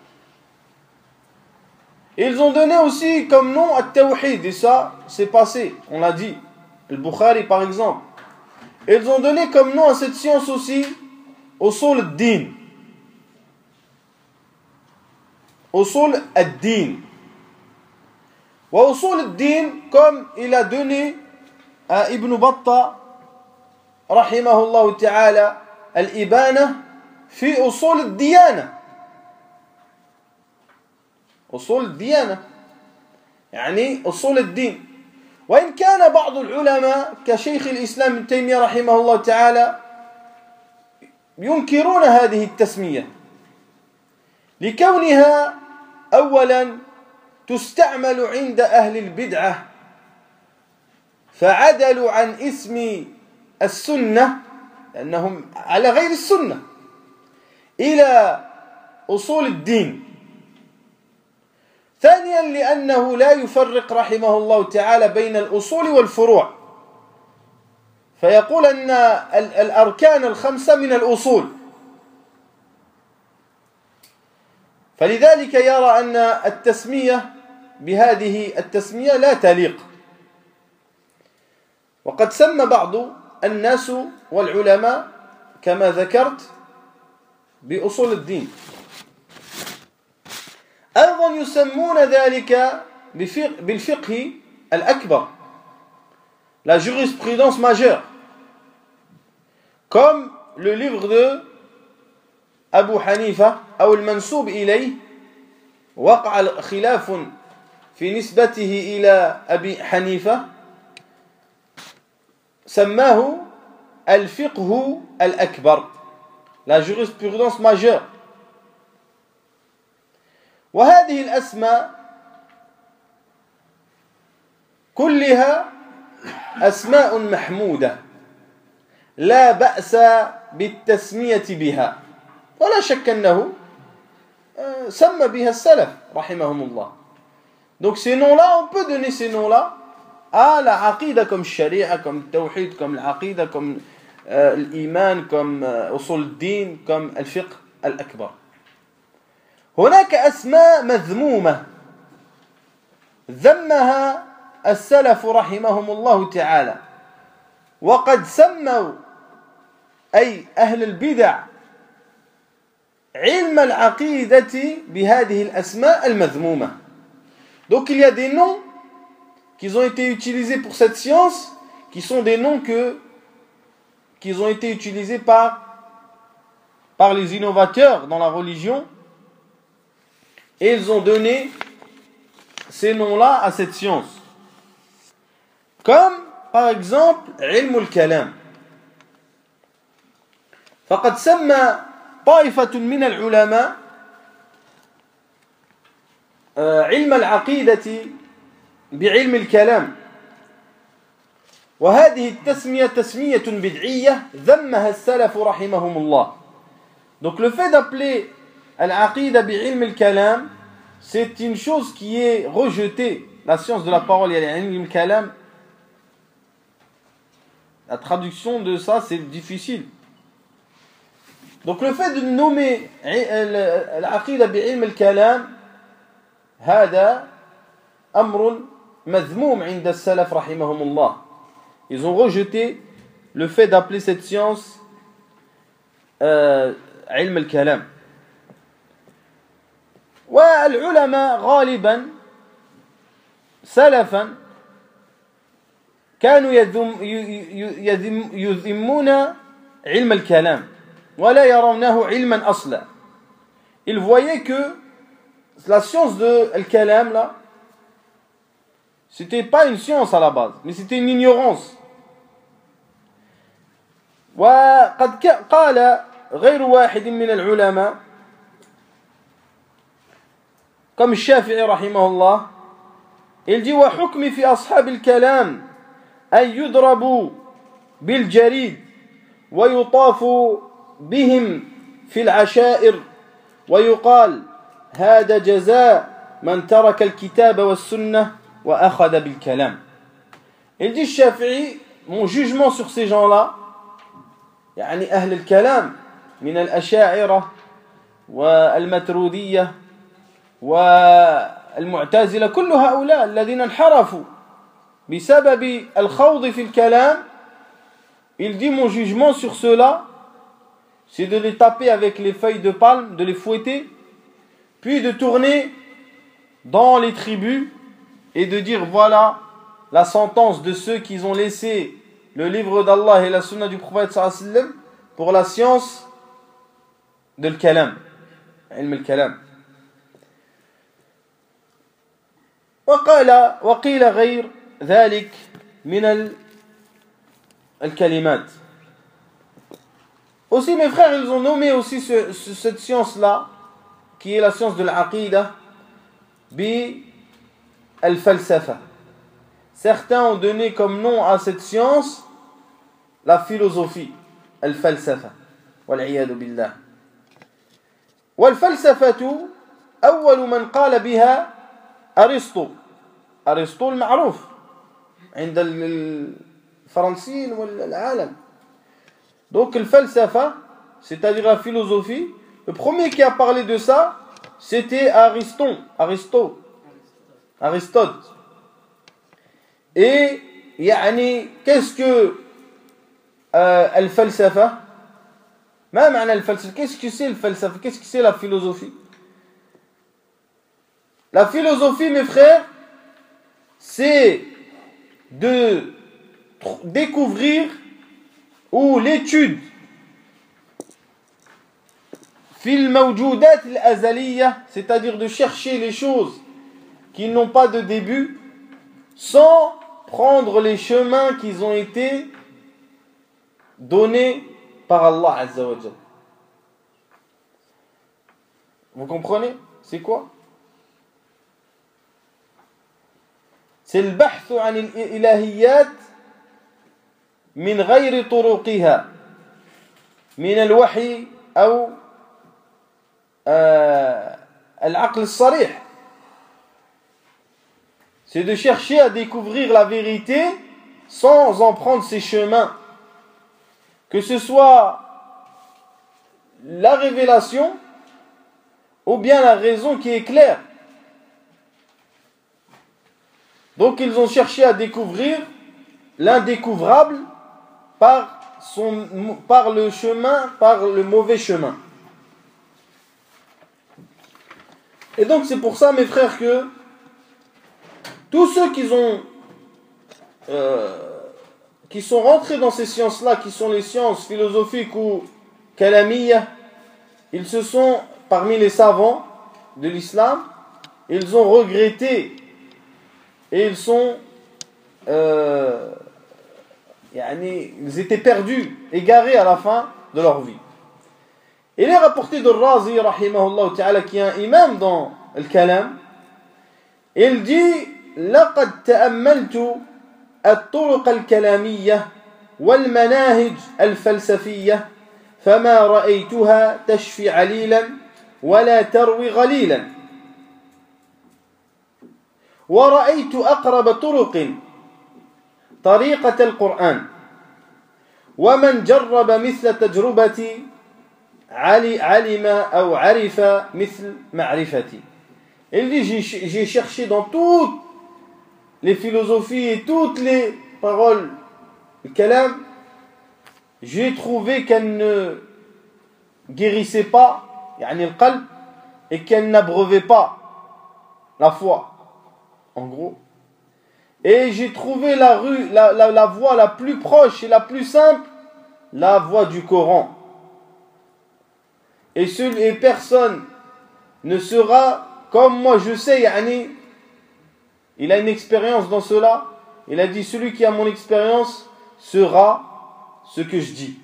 Ils ont donné aussi comme nom At-Tawhid, et ça, c'est passé, on l'a dit. Le Bukhari, par exemple. Ils ont donné comme nom à cette science aussi Usul ad-Din. Usul ad-Din. Wa Usul ad-Din, comme il a donné à Ibn Battah, rahimahullah ta'ala, al-Ibana, fi Usul ad-Diyana. أصول الديانة يعني أصول الدين. وإن كان بعض العلماء كشيخ الإسلام ابن تيمية رحمه الله تعالى ينكرون هذه التسمية لكونها أولا تستعمل عند أهل البدعة فعدلوا عن اسم السنة لأنهم على غير السنة إلى أصول الدين. ثانيا لأنه لا يفرق رحمه الله تعالى بين الأصول والفروع فيقول أن الأركان الخمسة من الأصول فلذلك يرى أن التسمية بهذه التسمية لا تليق. وقد سمى بعض الناس والعلماء كما ذكرت بأصول الدين. أيضا يسمون ذلك بالفقه الأكبر, la jurisprudence majeure, comme le livre de Abu Hanifa أو المنسوب إليه وقع خلاف في نسبته إلى أبي حنيفة سماه الفقه الأكبر, la jurisprudence majeure. وهذه الأسماء كلها أسماء محمودة لا بأس بالتسمية بها ولا شك أنه سمى بها السلف رحمهم الله. Donc ces noms-là, on peut donner ces noms-là à la aqidah comme sharia, comme tawhid, comme l'aqidah, comme euh, l'iman, comme euh, usul al-din, comme al-fiqh al-akbar. هناك أسماء مذمومة ذمها السلف رحمهم الله تعالى وقد سموا أي أهل البدع علم العقيدة بهذه الأسماء المذمومة. Donc il y a des noms qui ont été utilisés pour cette science qui sont des noms que, qui ont été utilisés par, par les innovateurs dans la religion. Et ils ont donné ces noms-là à cette science. Comme, par exemple, ilm al-kalam. فقد سمى طائفة من العلماء علم العقيدة بعلم الكلام. وهذه التسمية تسمية بدعية ذمها السلف رحمهم الله. Donc le fait d'appeler Al-Aqidah bi'ilm al-kalam, c'est une chose qui est rejetée. La science de la parole, il y a l'ilm al-kalam. La traduction de ça, c'est difficile. Donc le fait de nommer Al-Aqidah bi'ilm al-kalam, هذا أمر مذموم عند السلف رحمهم الله. Ils ont rejeté le fait d'appeler cette science euh, ilm al-kalam. والعلماء غالبا سلفا كانوا يذم يذم يذمون علم الكلام ولا يرونه علما أصلا. Ils voyaient que la science de al-kalam là, c'était pas une science à la base, mais c'était une ignorance. وقد قال غير واحد من العلماء comme الشافعي رحمه الله, il dit وحكم في أصحاب الكلام أن يضربوا بالجريد ويطاف بهم في العشائر ويقال هذا جزاء من ترك الكتاب والسنة وأخذ بالكلام. Il dit الشافعي, mon jugement sur ces gens-là, يعني أهل الكلام من الأشاعرة والمترودية والمعتزلة, كل هؤلاء الذين انحرفوا بسبب الخوض في الكلام, il dit mon jugement sur ceux-là, c'est de les taper avec les feuilles de palme, de les fouetter, puis de tourner dans les tribus et de dire voilà la sentence de ceux qui ont laissé le livre d'Allah et la sunna du prophète sallallahu alayhi wa sallam pour la science de l'kalam, ilm al-kalam. وقال وقيل غير ذلك من الكلمات. Aussi mes frères, ils ont nommé aussi ce, ce, cette science-là, qui est la science de l'aqida, bi al-falsafa. Certains ont donné comme nom à cette science la philosophie, al-falsafa, wal-iyadu billah. Wal-falsafatu, awwalu man qala biha Aristote. Aristote المعروف عند الفرنسيين والعالم. Donc le falsafa, c'est-à-dire la philosophie, le premier qui a parlé de ça, c'était Aristote, Aristote, Aristote. Et يعني qu'est-ce que euh, الفلسفة? ما معنى الفلسفة? Qu'est-ce que c'est le falsafa? Qu'est-ce que c'est la philosophie? La philosophie, mes frères, c'est de découvrir ou l'étude fil mawjoudat al-azaliyya, c'est-à-dire de chercher les choses qui n'ont pas de début sans prendre les chemins qui ont été donnés par Allah Azza wa Jalla. Vous comprenez? C'est quoi? C'est le bahth عن الإلهيات من غير طرقها من الوحي أو العقل الصريح. C'est de chercher à découvrir la vérité sans en prendre ses chemins, que ce soit la révélation ou bien la raison qui est claire. Donc ils ont cherché à découvrir l'indécouvrable par, son, par le chemin, par le mauvais chemin. Et donc c'est pour ça, mes frères, que tous ceux qui ont euh, qui sont rentrés dans ces sciences-là, qui sont les sciences philosophiques ou kalamiyya, ils se sont, parmi les savants de l'islam, ils ont regretté et ils sont euh, yani, ils étaient perdus, égarés à la fin de leur vie. Il est rapporté de Razi rahimahullah ta'ala, qui est un imam dans le kalam. Il dit لقد تأملت الطرق الكلامية والمناهج الفلسفية فما رأيتها تشفي عليلا ولا تروي غليلا ورأيت أقرب طرق طريقة القرآن ومن جرب مثل تجربتي علم أو عرف مثل معرفتي. Il dit j'ai, j'ai cherché dans toutes les philosophies et toutes les paroles du kalam, j'ai trouvé qu'elles ne guérissaient pas, yani le qalb, et qu'elle n'abreuvait pas la foi, en gros. Et j'ai trouvé la, rue, la, la, la voie la plus proche et la plus simple, la voie du Coran. Et, seul, et personne ne sera comme moi, je sais, yani, il a une expérience dans cela. Il a dit, celui qui a mon expérience sera ce que je dis.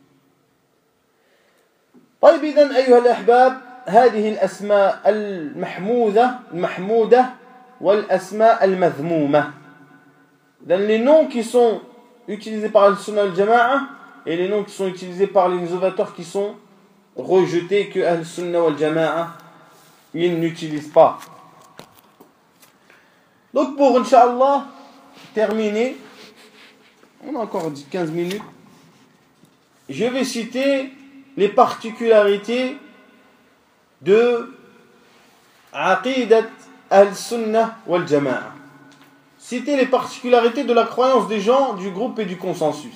طيب إذن أيها الأحباب هذه الأسماء المحمودة المحمودة والأسماء المذمومة. Dans les noms qui sont utilisés par le Sunnah al-Jama'a et les noms qui sont utilisés par les innovateurs qui sont rejetés que al-Sunnah wal-Jama'a ils n'utilisent pas. Donc pour Inch'Allah terminer, on a encore quinze minutes, je vais citer les particularités de Aqidat al-Sunnah wal-Jama'a. Citer les particularités de la croyance des gens, du groupe et du consensus.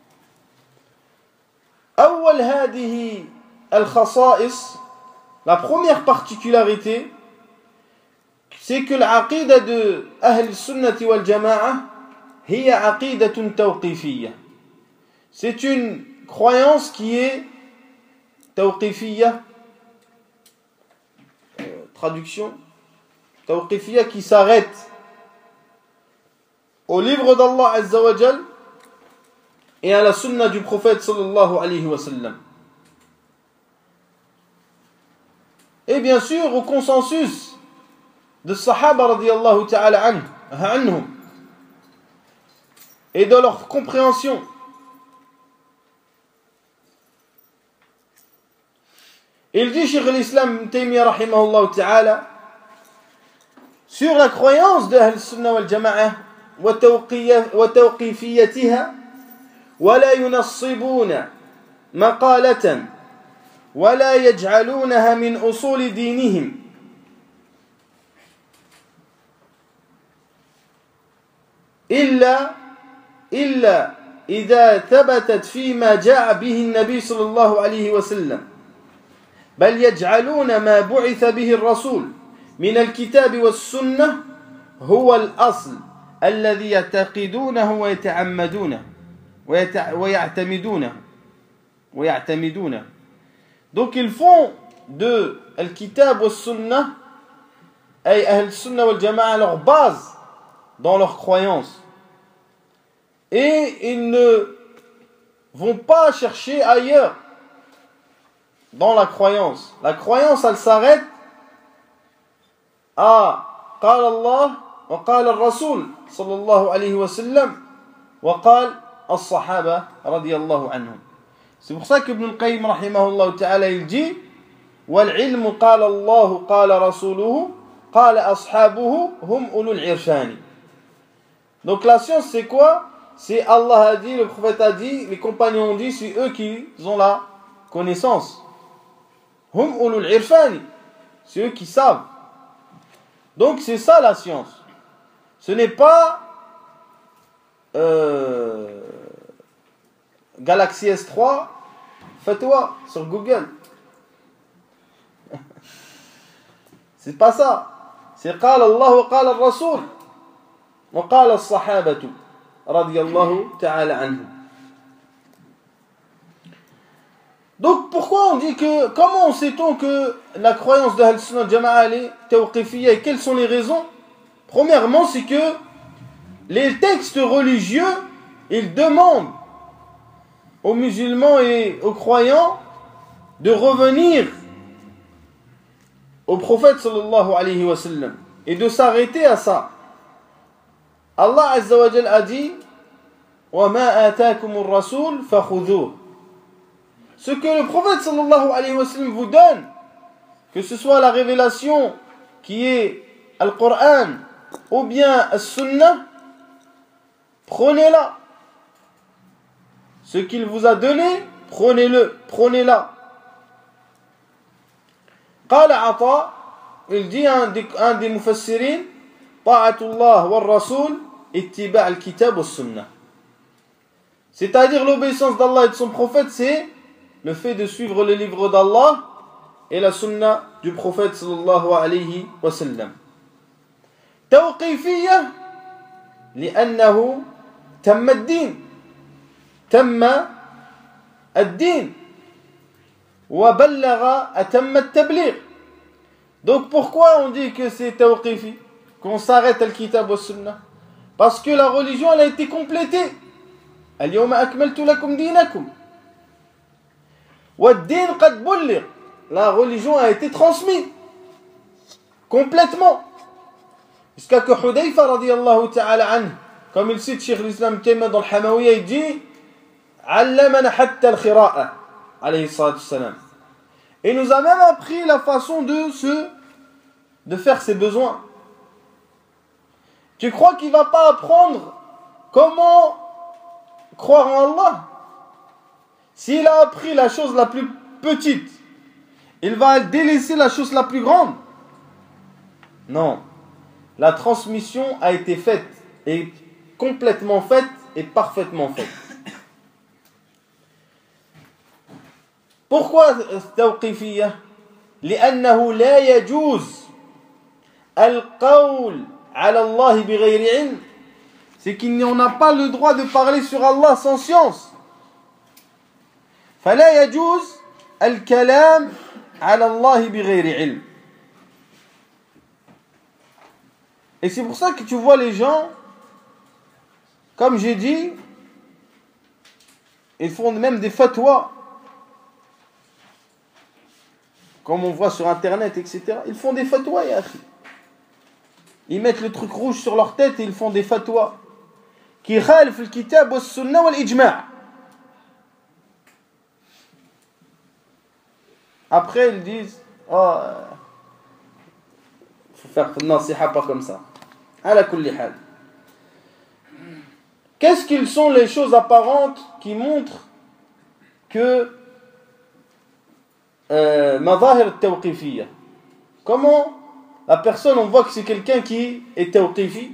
أول هذه الخصائص, la première particularité, c'est que l'aqida de Ahl Sunnati wal Jama'a hiya aqidatun tawqifiyya. C'est une croyance qui est tawqifiyya, euh, traduction, tawqifiyya qui s'arrête au livre d'Allah Azza wa Jal et à la sunna du prophète sallallahu alayhi wa sallam. Et bien sûr au consensus de Sahaba radiyallahu ta'ala anhum et de leur compréhension. Il dit Cheikh al-Islam Ibn Taymiyyah rahimahullah ta'ala sur la croyance de Ahl Sunnah wal Jama'a wa tawqifiyatiha wa la yunassibuna maqalatan wa la yaj'alunaha min usul dinihim إلا إلا إذا ثبتت فيما جاء به النبي صلى الله عليه وسلم بل يجعلون ما بعث به الرسول من الكتاب والسنة هو الأصل الذي يعتقدونه ويتعمدونه ويعتمدونه ويعتمدونه. Donc ils font de al-kitab wa sunnah ay ahl sunnah wal jama'a leur base dans leur croyance. Et ils ne vont pas chercher ailleurs dans la croyance. La croyance, elle s'arrête à قال الله وقال الرسول صلى الله عليه وسلم وقال الصحابة رضي الله عنهم. C'est pour ça qu'Ibn al-Qayyim rahimahullah ta'ala il dit والعلم قال الله قال رسوله قال أصحابه هم أولو العرفان. Donc la science c'est quoi? C'est Allah a dit, le prophète a dit, les compagnons ont dit, c'est eux qui ont la connaissance. Hum ulul irfani, c'est eux qui savent. Donc c'est ça la science. Ce n'est pas euh, Galaxy S trois, fais-toi sur Google. C'est pas ça. C'est قال الله وقال الرسول وقال الصحابة رضي الله تعالى عنهم. Donc pourquoi on dit que, comment sait-on que la croyance de Ahl-Sunnah al-Jama'a est tawqifiyya et quelles sont les raisons? Premièrement, c'est que les textes religieux, ils demandent aux musulmans et aux croyants de revenir au prophète sallallahu alayhi wa sallam et de s'arrêter à ça. Allah Azza wa Jal a dit wa ma ataakumur rasul fakhudhuhu. Ce que le prophète sallallahu alayhi wa sallam vous donne, que ce soit la révélation qui est Al-Qur'an ou bien As-Sunnah, prenez-la. Ce qu'il vous a donné, prenez-le, prenez-la. قال عطاء, il dit un des, un des mufassirin, ta'atullah wa rasul ittiba' al-kitab wa sunnah. C'est-à-dire l'obéissance d'Allah et de son prophète, c'est le fait de suivre le livre d'Allah et la sunna du prophète sallallahu alayhi wa sallam. توقيفية لأنه تم الدين تم الدين وبلغ أتم التبليغ. Donc pourquoi on dit que c'est tawqifi, qu'on s'arrête al-kitab wa sunnah? Parce que la religion elle a été complétée. اليوم أكملت لكم دينكم والدين قد بلغ. La religion a été transmise complètement. Jusqu'à que Hudayfa radiyallahu ta'ala anhu, comme il cite Cheikh l'Islam Taymiyya dans le Hamawiyya, il dit علمنا حتى الخراءة عليه الصلاة والسلام. Et nous a même appris la façon de se, de faire ses besoins. Tu crois qu'il ne va pas apprendre comment croire en Allah? S'il a appris la chose la plus petite, il va délaisser la chose la plus grande? Non. La transmission a été faite, et complètement faite, et parfaitement faite. Pourquoi توقيفية؟ لأنه لا يجوز القول على الله بغير علم. C'est qu'il n'y en a pas le droit de parler sur Allah sans science. فلا يجوز الكلام على الله بغير علم. Et c'est pour ça que tu vois les gens, comme j'ai dit, ils font même des fatwas. Comme on voit sur internet, et cetera. Ils font des fatwas, ya akhi. Ils mettent le truc rouge sur leur tête et ils font des fatwas qui khalif le kitab wa sunna wal ijma'. Après ils disent oh, faut faire nasiha pas comme ça. Ala kulli hal. Qu'est-ce qu'ils sont les choses apparentes qui montrent que مظاهر التوقيفية? Comment la personne, on voit que c'est quelqu'un qui est tawqifi?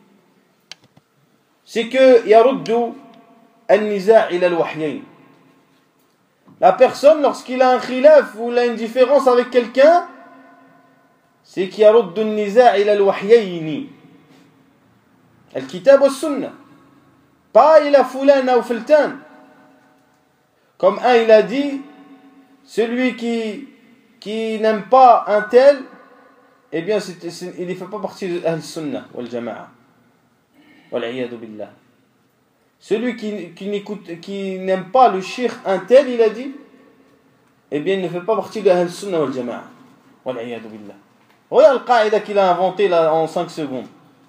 C'est que يرد النزاع إلى الوحيين. La personne, lorsqu'il a un khilaf ou il a une différence avec quelqu'un, c'est qu'il يرد النزاع إلى الوحيين الكتاب والسنة. Pas il a fulana ou fultan. Comme un il a dit, celui qui, qui n'aime pas un tel, eh bien, c'est, c'est, il ne fait pas partie de Ahl-Sunnah wal Jama'a. Wal-'iyadu billah. Celui qui, qui, n'écoute, qui n'aime pas le shirk un tel, il a dit, eh bien, il ne fait pas partie de Ahl-Sunnah wal Jama'a. Wal-'iyadu billah. Regarde le qaïda qu'il a inventé là en cinq secondes.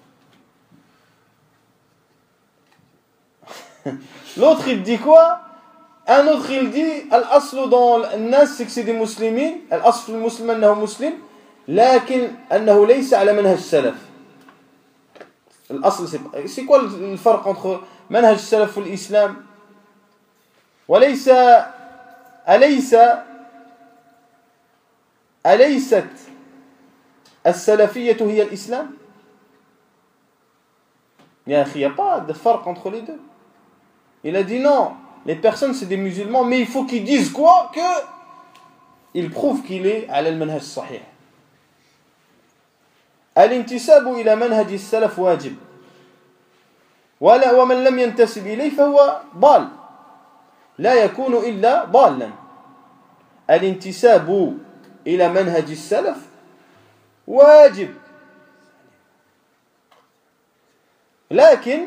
L'autre, il dit quoi? Un autre, il dit Al-aslu dans le-nas, c'est que c'est des musulmans. Al-aslu le musulman, annahu muslim. لكن أنه ليس على منهج السلف. الأصل c'est quoi le فرق entre منهج السلف والإسلام؟ وليس أليس أليست السلفية هي الإسلام؟ يا أخي, il n'y a pas de فرق entre les deux. Il a dit non, les personnes c'est des musulmans, mais il faut qu'ils disent quoi? Que ils prouvent qu'il est على المنهج الصحيح. الانتساب إلى منهج السلف واجب ولا ومن لم ينتسب إليه فهو ضال لا يكون إلا ضالا. الانتساب إلى منهج السلف واجب لكن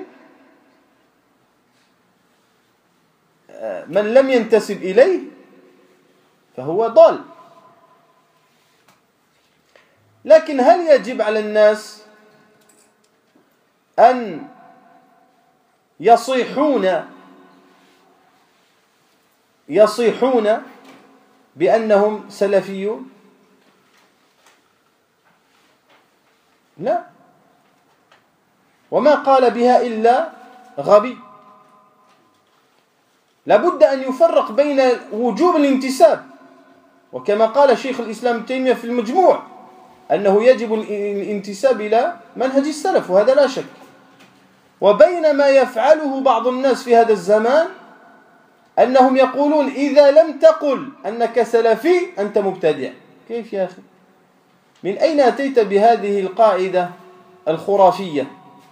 من لم ينتسب إليه فهو ضال. لكن هل يجب على الناس أن يصيحون يصيحون بأنهم سلفيون؟ لا. وما قال بها إلا غبي. لابد أن يفرق بين وجوب الانتساب، وكما قال شيخ الإسلام تيمية في المجموع أنه يجب الانتساب إلى منهج السلف، وهذا لا شك، وبين ما يفعله بعض الناس في هذا الزمان أنهم يقولون إذا لم تقل أنك سلفي أنت مبتدع. كيف يا أخي؟ من أين أتيت بهذه القاعدة الخرافية؟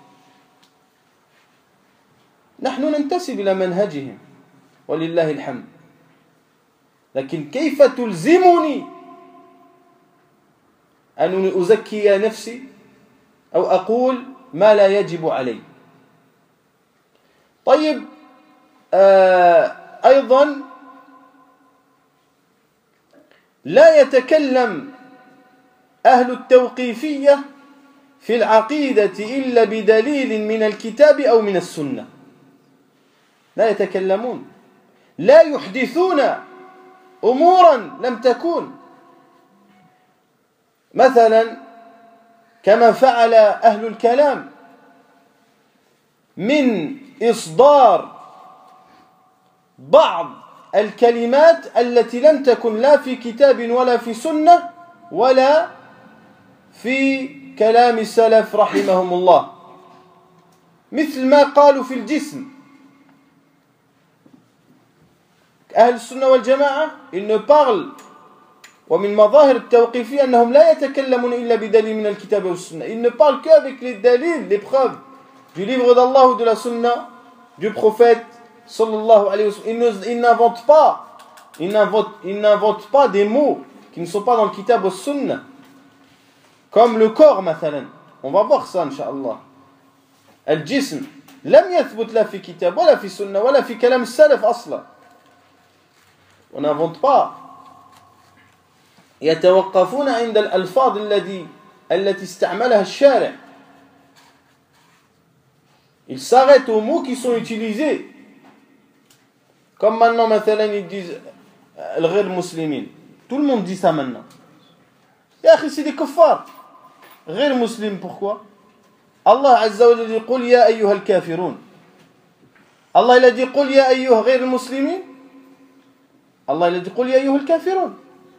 نحن ننتسب إلى منهجهم ولله الحمد، لكن كيف تلزمني أن أزكي نفسي أو أقول ما لا يجب علي؟ طيب آه أيضا لا يتكلم أهل التوقيفية في العقيدة إلا بدليل من الكتاب أو من السنة، لا يتكلمون، لا يحدثون أمورا لم تكن، مثلا كما فعل أهل الكلام من إصدار بعض الكلمات التي لم تكن لا في كتاب ولا في سنة ولا في كلام السلف رحمهم الله، مثل ما قالوا في الجسم. أهل السنة والجماعة ils ne parlent ومن مظاهر التوقيفية أنهم لا يتكلمون إلا بدليل من الكتاب والسنة. Ils ne parlent qu'avec les dalils, les preuves du livre d'Allah ou de la sunna du prophète sallallahu alayhi wa sallam. Ils n'inventent pas, ils n'inventent, ils n'inventent pas des mots qui ne sont pas dans le kitab ou sunna. Comme le corps مثلا. On va voir ça إنشاء الجسم لم يثبت لا في كتاب ولا في سنة ولا في كلام السلف أصلا. On n'invente pas. يتوقفون عند الألفاظ التي التي استعملها الشارع. Ils s'arrêtent aux mots qui sont utilisés. Comme maintenant, مثلا, ils disent الغير مسلمين. Tout le monde dit ça maintenant. يا أخي c'est des kuffars. غير مسلم, pourquoi? Allah Azza wa Jalla dit قل يا أيها الكافرون. Allah il a dit قل يا أيها غير المسلمين. Allah il a dit قل يا أيها الكافرون.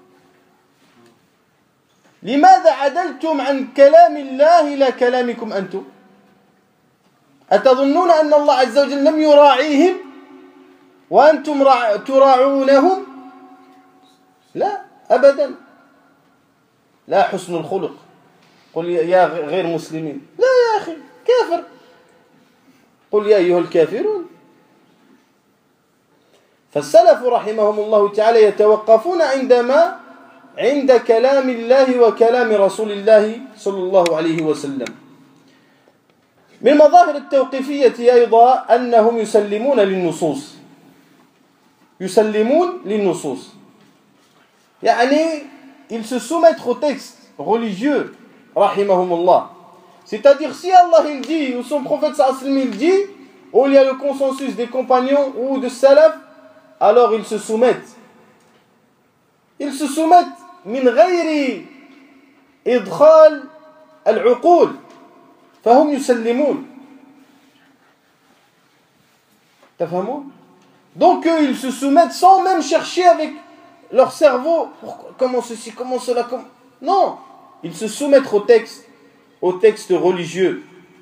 لماذا عدلتم عن كلام الله إلى كلامكم أنتم؟ أتظنون أن الله عز وجل لم يراعيهم وأنتم تراعونهم؟ لا أبدا. لا حسن الخلق قل يا غير مسلمين، لا يا أخي كافر، قل يا أيها الكافرون. فالسلف رحمهم الله تعالى يتوقفون عندما عند كلام الله وكلام رسول الله صلى الله عليه وسلم. من مظاهر التوقيفية أيضا أنهم يسلمون للنصوص، يسلمون للنصوص، يعني ils se soumettent au texte religieux رحمهم الله. C'est-à-dire si Allah il dit ou son prophète sallallahu alayhi wa sallam il dit, ou il y a le consensus des compagnons ou de salaf, alors ils se soumettent. Ils se soumettent من غير إدخال العقول فهم يسلمون. تفهمون؟ Donc eux, ils se soumettent sans même chercher avec leur cerveau pourquoi, comment ceci, comment cela, comment... Non, ils se soumettent au texte, au texte religieux.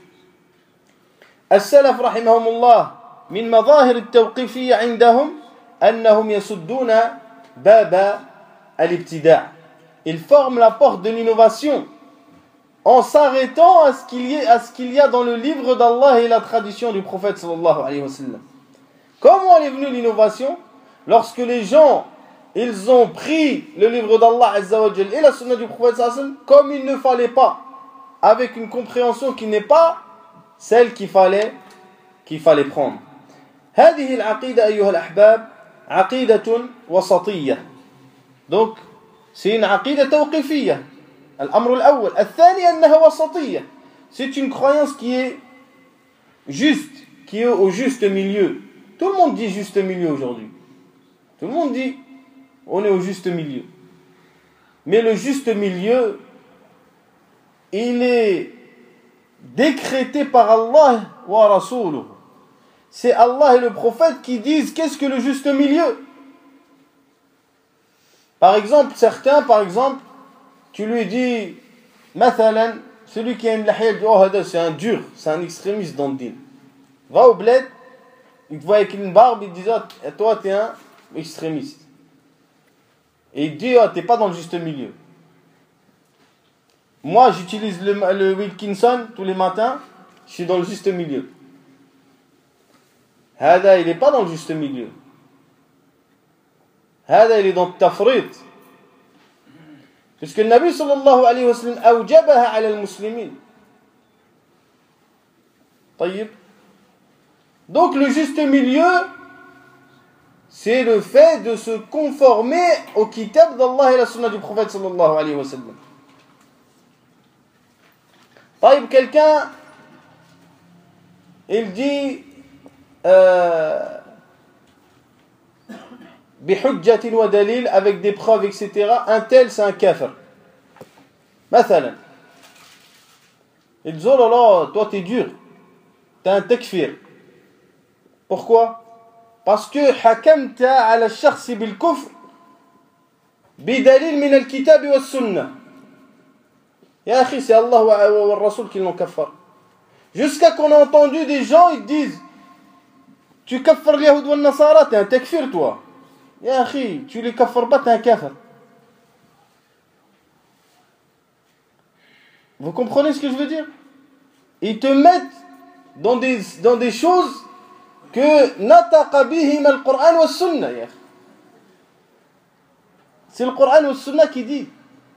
السلف رحمهم الله من مظاهر التوقيفية عندهم أنهم يسدون باب الابتداع. Ils forment la porte de l'innovation en s'arrêtant à ce qu'il y ait, à ce qu'il y a dans le livre d'Allah et la tradition du prophète sallallahu alayhi wa sallam. Comment est venue l'innovation? Lorsque les gens ils ont pris le livre d'Allah Azza wa Jal et la sunna du prophète sallallahu alayhi wa sallam comme il ne fallait pas, avec une compréhension qui n'est pas celle qu'il fallait, qu'il fallait prendre. هذه العقيدة أيها الأحباب عقيدة وسطية. Donc c'est une عقيدة توقيفية. الأمر الأول. الثاني أنها وسطية. C'est une croyance qui est juste, qui est au juste milieu. Tout le monde dit juste milieu aujourd'hui. Tout le monde dit on est au juste milieu. Mais le juste milieu, il est décrété par Allah wa Rasuluh. C'est Allah et le prophète qui disent qu'est-ce que le juste milieu. Par exemple, certains, par exemple, tu lui dis, mathalan, celui qui a une lahia, dit, oh, c'est un dur, c'est un extrémiste dans le din. Va au bled, il te voit avec une barbe, il te dit, oh, toi, t'es un extrémiste. Et il te dit, oh, t'es pas dans le juste milieu. moi j'utilise le, le Wilkinson tous les matins, je suis dans le juste milieu. Hada, il n'est pas dans le juste milieu. Hada, il est dans le tafrit. Puisque le Nabi sallallahu alayhi wa sallam awjabaha ala al-muslimin. طيب. Donc le juste milieu, c'est le fait de se conformer au kitab d'Allah et la sunna du prophète sallallahu alayhi wa sallam. طيب, quelqu'un, il dit euh, بحجة ودليل, avec des preuves, et cetera. Un tel, c'est un kafir. مثلا. Il dit, oh là là, toi t'es dur. T'es un takfir. Pourquoi? Parce que حكمت على الشخص بالكفر بدليل من الكتاب والسنة. يا أخي, c'est Allah wa wa Rasoul qui l'ont kaffar. Jusqu'à qu'on a entendu des gens, ils disent, tu kaffar les Yahoud wa Nasara, t'es un takfir toi. Ya akhi, tu les kaffar pas, t'es un kafir. Vous comprenez ce que je veux dire? Ils te mettent dans des, dans des choses que nataqa bihim al-Qur'an wa sunna. C'est le Qur'an wa sunna qui dit.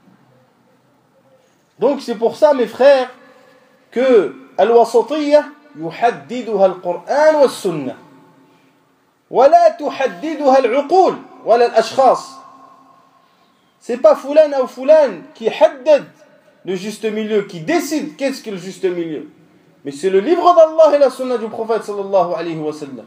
Donc c'est pour ça, mes frères, que al-wasatiyya yuhaddiduha al-Qur'an wa sunna. ولا تحددها العقول ولا الأشخاص. C'est pas fulan ou fulan qui haddad le juste milieu, qui décide qu'est-ce que le juste milieu. Mais c'est le livre d'Allah et la sunna du prophète sallallahu alayhi wa sallam.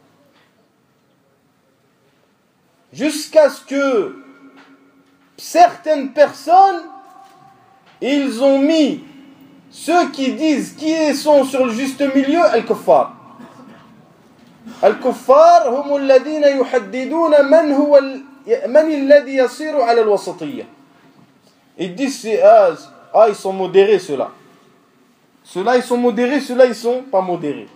Jusqu'à ce que certaines personnes, ils ont mis ceux qui disent qui sont sur le juste milieu, al-kuffar. الكفار هم الذين يحددون من هو من الذي يصير على الوسطية. Ils disent ah, ah ils sont modérés ceux-là. Ceux-là ils sont modérés, ceux-là ils sont pas modérés.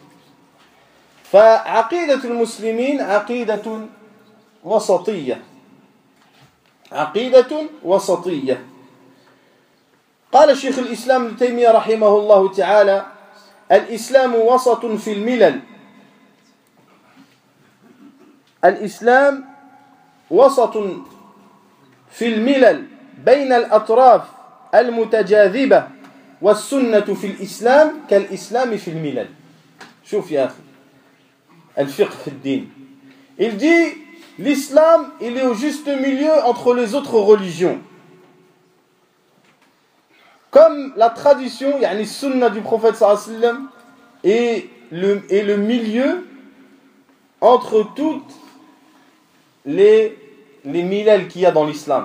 فعقيدة المسلمين عقيدة وسطية. عقيدة وسطية. قال شيخ الإسلام ابن تيمية رحمه الله تعالى: الإسلام وسط في الملل. الإسلام وسط في الملل بين الأطراف المتجاذبة والسنة في الإسلام كالإسلام في الملل. شوف يا أخي الفقه في الدين. Il dit l'islam il est au juste milieu entre les autres religions. Comme la tradition, yani sunna du prophète sallallahu alayhi wa sallam, est le, est le milieu entre toutes les, les milal qu'il y a dans l'islam.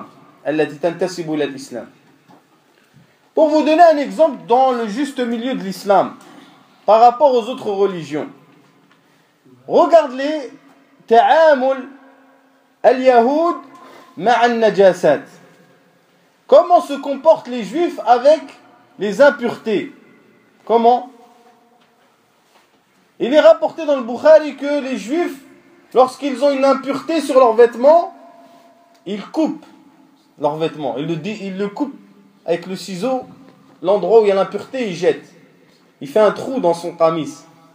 Pour vous donner un exemple dans le juste milieu de l'islam, par rapport aux autres religions, regardez ta'amul al-yahoud ma'an najasat. Comment se comportent les juifs avec les impuretés? Comment? Il est rapporté dans le Bukhari que les juifs, lorsqu'ils ont une impureté sur leurs vêtements, ils coupent leurs vêtements. Ils le, ils le coupent avec le ciseau, l'endroit où il y a l'impureté, ils jettent. Il fait un trou dans son qamis.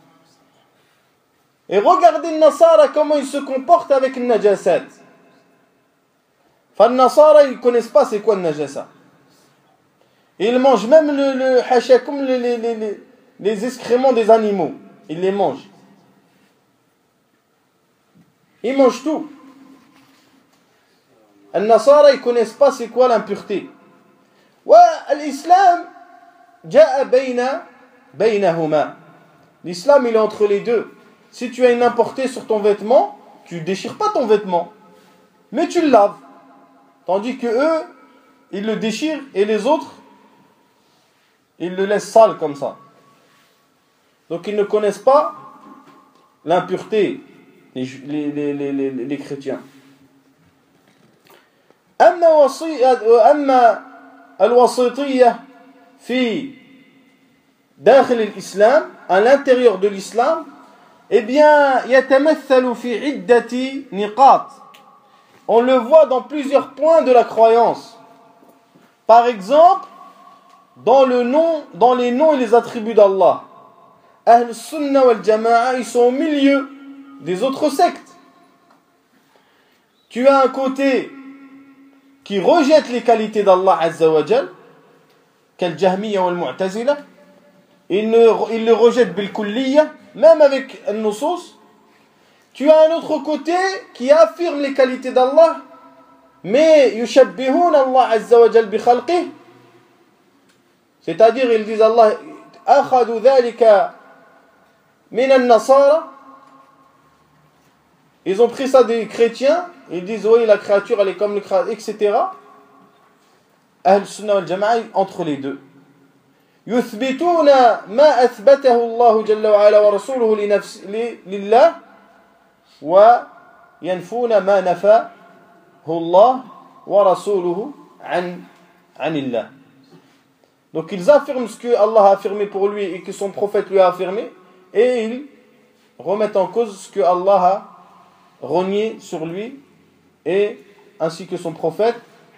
Et regardez le Nasara, comment il se comporte avec le najasat. Enfin, le Nasara, ils ne connaissent pas c'est quoi le najasa. Ils mangent même le, le hasha, comme les, les, les, les excréments des animaux. Ils les mangent. Ils mangent tout. Les Nasara, ils ne connaissent pas c'est quoi l'impureté. L'islam, l'islam, il est entre les deux. Si tu as une impureté sur ton vêtement, tu ne déchires pas ton vêtement, mais tu le laves. Tandis que eux, ils le déchirent et les autres, ils le laissent sale comme ça. Donc ils ne connaissent pas l'impureté, les, les, les, les, les, les chrétiens. أما الوسطية في داخل الإسلام, à l'intérieur de l'islam, eh bien, يتمثل في عدة نقاط. On le voit dans plusieurs points de la croyance. Par exemple, dans le nom, dans les noms et les attributs d'Allah. Ahl Sunnah wal Jama'a, ils sont au milieu des autres sectes. Tu as un côté qui rejette les qualités d'Allah Azza wa Jal, quel Jahmiya wal Mu'tazila, il, ne, il le rejette bil kulliya, même avec le nusus. Tu as un autre côté qui affirme les qualités d'Allah, mais yushabbihun Allah Azza wa Jal bi khalqih, c'est-à-dire ils disent Allah akhadhu dhalika min al-nasara, ils ont pris ça des chrétiens, ils disent oui la créature elle est comme le créateur, et cetera. Ahl Sunnah wal Jama'a entre les deux. يثبتون ما أثبته الله جل وعلا ورسوله لنفس لله وينفون ما نفاه الله ورسوله عن عن الله. Donc ils affirment ce que Allah a affirmé pour lui et que son prophète lui a affirmé, et ils remettent en cause ce que Allah a renié sur lui et ainsi que son prophète,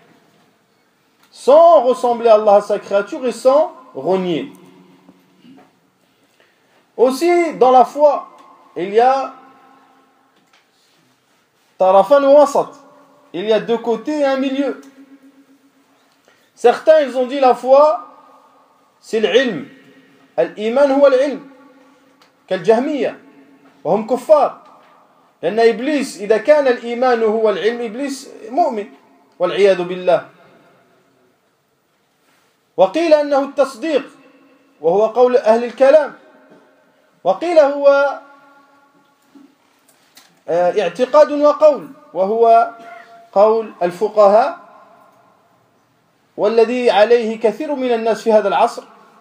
sans ressembler à Allah à sa créature et sans renier. Aussi dans la foi il y a tarafan wa wasat, il y a deux côtés et un milieu. Certains ils ont dit la foi c'est l'ilm, al-iman huwa al-ilm, كالجهمية وهم كفار لأن إبليس إذا كان الإيمان هو العلم إبليس مؤمن والعياذ بالله. وقيل أنه التصديق وهو قول أهل الكلام، وقيل هو اعتقاد وقول وهو قول الفقهاء والذي عليه كثير من الناس في هذا العصر.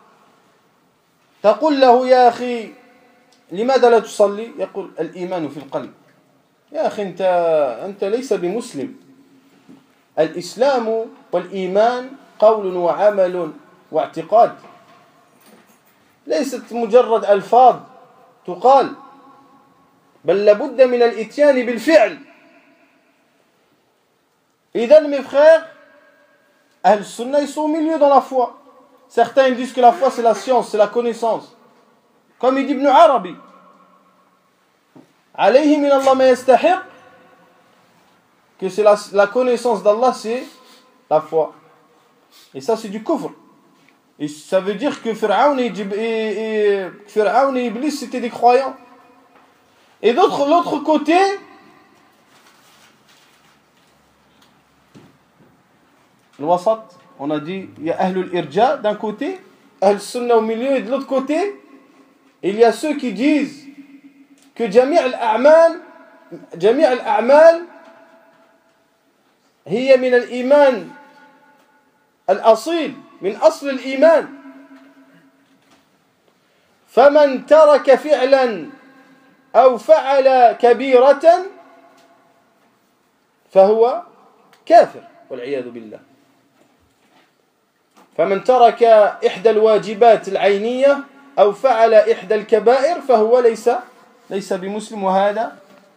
تقول له يا أخي لماذا لا تصلي؟ يقول الإيمان في القلب. يا أخي أنت أنت ليس بمسلم. الإسلام والإيمان قول وعمل واعتقاد، ليست مجرد ألفاظ تقال، بل لابد من الإتيان بالفعل. إذن mes frères, Ahl Sunnah ils sont au milieu dans la foi. Certains ils disent que la foi c'est la science, c'est la connaissance. Comme il dit Ibn Arabi, alayhi min Allah ma yastahiq, que c'est la, la connaissance d'Allah c'est la foi. Et ça c'est du kufr. Et ça veut dire que Pharaon et, et, et, Pharaon et Iblis c'était des croyants. Et d'autre, l'autre côté, le wasat, on a dit il y a Ahlul Irja d'un côté, Ahl Sunnah au milieu, et de l'autre côté il y a ceux qui disent que Jami' al-a'mal Jami' al-a'mal هي من الإيمان الأصيل من أصل الإيمان، فمن ترك فعلا أو فعل كبيرة فهو كافر والعياذ بالله. فمن ترك إحدى الواجبات العينية أو فعل إحدى الكبائر فهو ليس ليس بمسلم. وهذا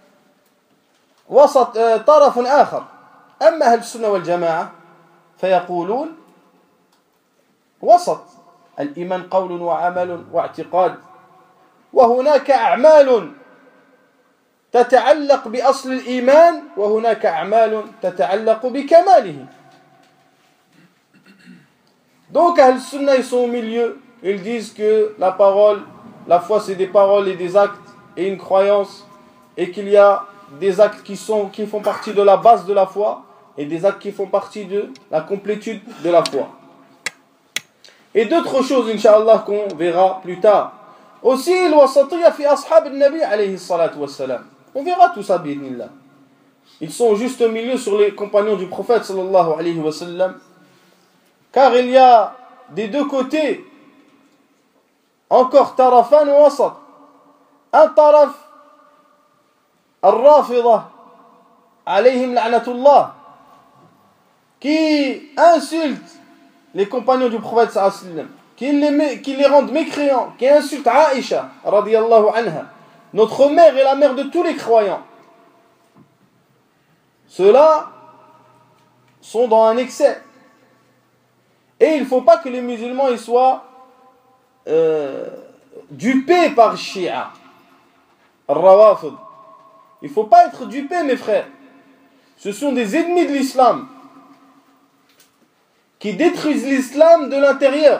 وسط طرف آخر. أما أهل السنة والجماعة فيقولون وسط، الإيمان قول وعمل واعتقاد، وهناك أعمال تتعلق بأصل الإيمان وهناك أعمال تتعلق بكماله. Donc Ahl Sunnah ils sont au milieu, ils disent que la parole, la foi c'est des paroles et des actes et une croyance, et qu'il y a des actes qui, sont, qui font partie de la base de la foi et des actes qui font partie de la complétude de la foi. Et d'autres choses, Inch'Allah, qu'on verra plus tard. Aussi, il wasatiyya fi ashab al-Nabi alayhi salatu wassalam. On verra tout ça, bi'idhnillah. Ils sont juste au milieu sur les compagnons du prophète, sallallahu alayhi wa sallam. Car il y a des deux côtés, encore tarafan wa wasat. Un taraf, al-Rafida, alayhim la'natullah, qui insulte les compagnons du prophète sallallahu alayhi wa sallam, qui les, qui les rendent mécréants, qui insultent Aïcha radiyallahu anha, notre mère et la mère de tous les croyants. Ceux-là sont dans un excès. Et il ne faut pas que les musulmans ils soient euh, dupés par Shia, Rawafid. Il ne faut pas être dupé, mes frères. Ce sont des ennemis de l'islam qui détruisent l'islam de l'intérieur.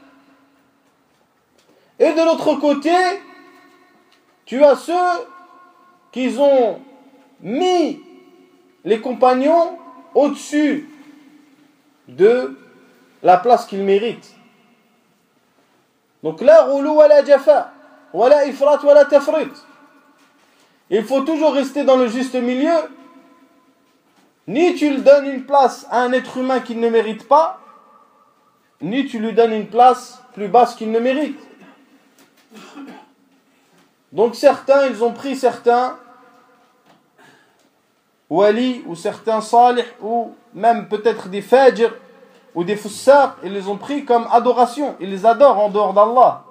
Et de l'autre côté, tu as ceux qui ont mis les compagnons au-dessus de la place qu'ils méritent. Donc la ghulu wa la jafa, wa la ifrat wa la tafrit. Il faut toujours rester dans le juste milieu. Ni tu lui donnes une place à un être humain qu'il ne mérite pas, ni tu lui donnes une place plus basse qu'il ne mérite. Donc certains, ils ont pris certains wali ou certains salih ou même peut-être des fajr ou des fussaq, ils les ont pris comme adoration. Ils les adorent en dehors d'Allah.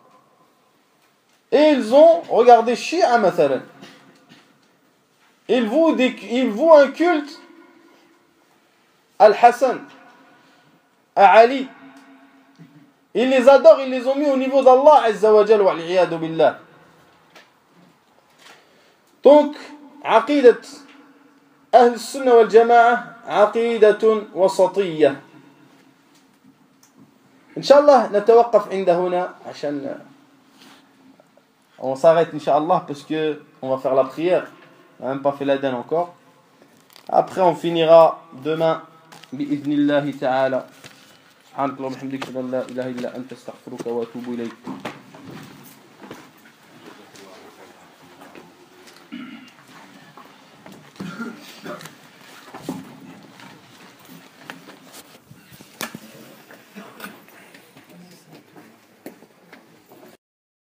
Et ils ont, regardez, Shia mathalan. Ils vouent, des, ils vouent un culte Al-Hassan, à Ali. Ils les adorent, ils les ont mis au niveau d'Allah Azza wa Jal wa l'iyadu billah. Donc, aqidat Ahl Sunnah wal Jama'a, aqidatun wasatiyya. Inch'Allah, نتوقف عند هنا عشان on s'arrête Inch'Allah parce que on va faire la prière. On n'a même pas fait l'adhan encore. Après, on finira demain بإذن الله تعالى. سبحانك اللهم وبحمدك لا إله إلا أنت أستغفرك وأتوب إليك.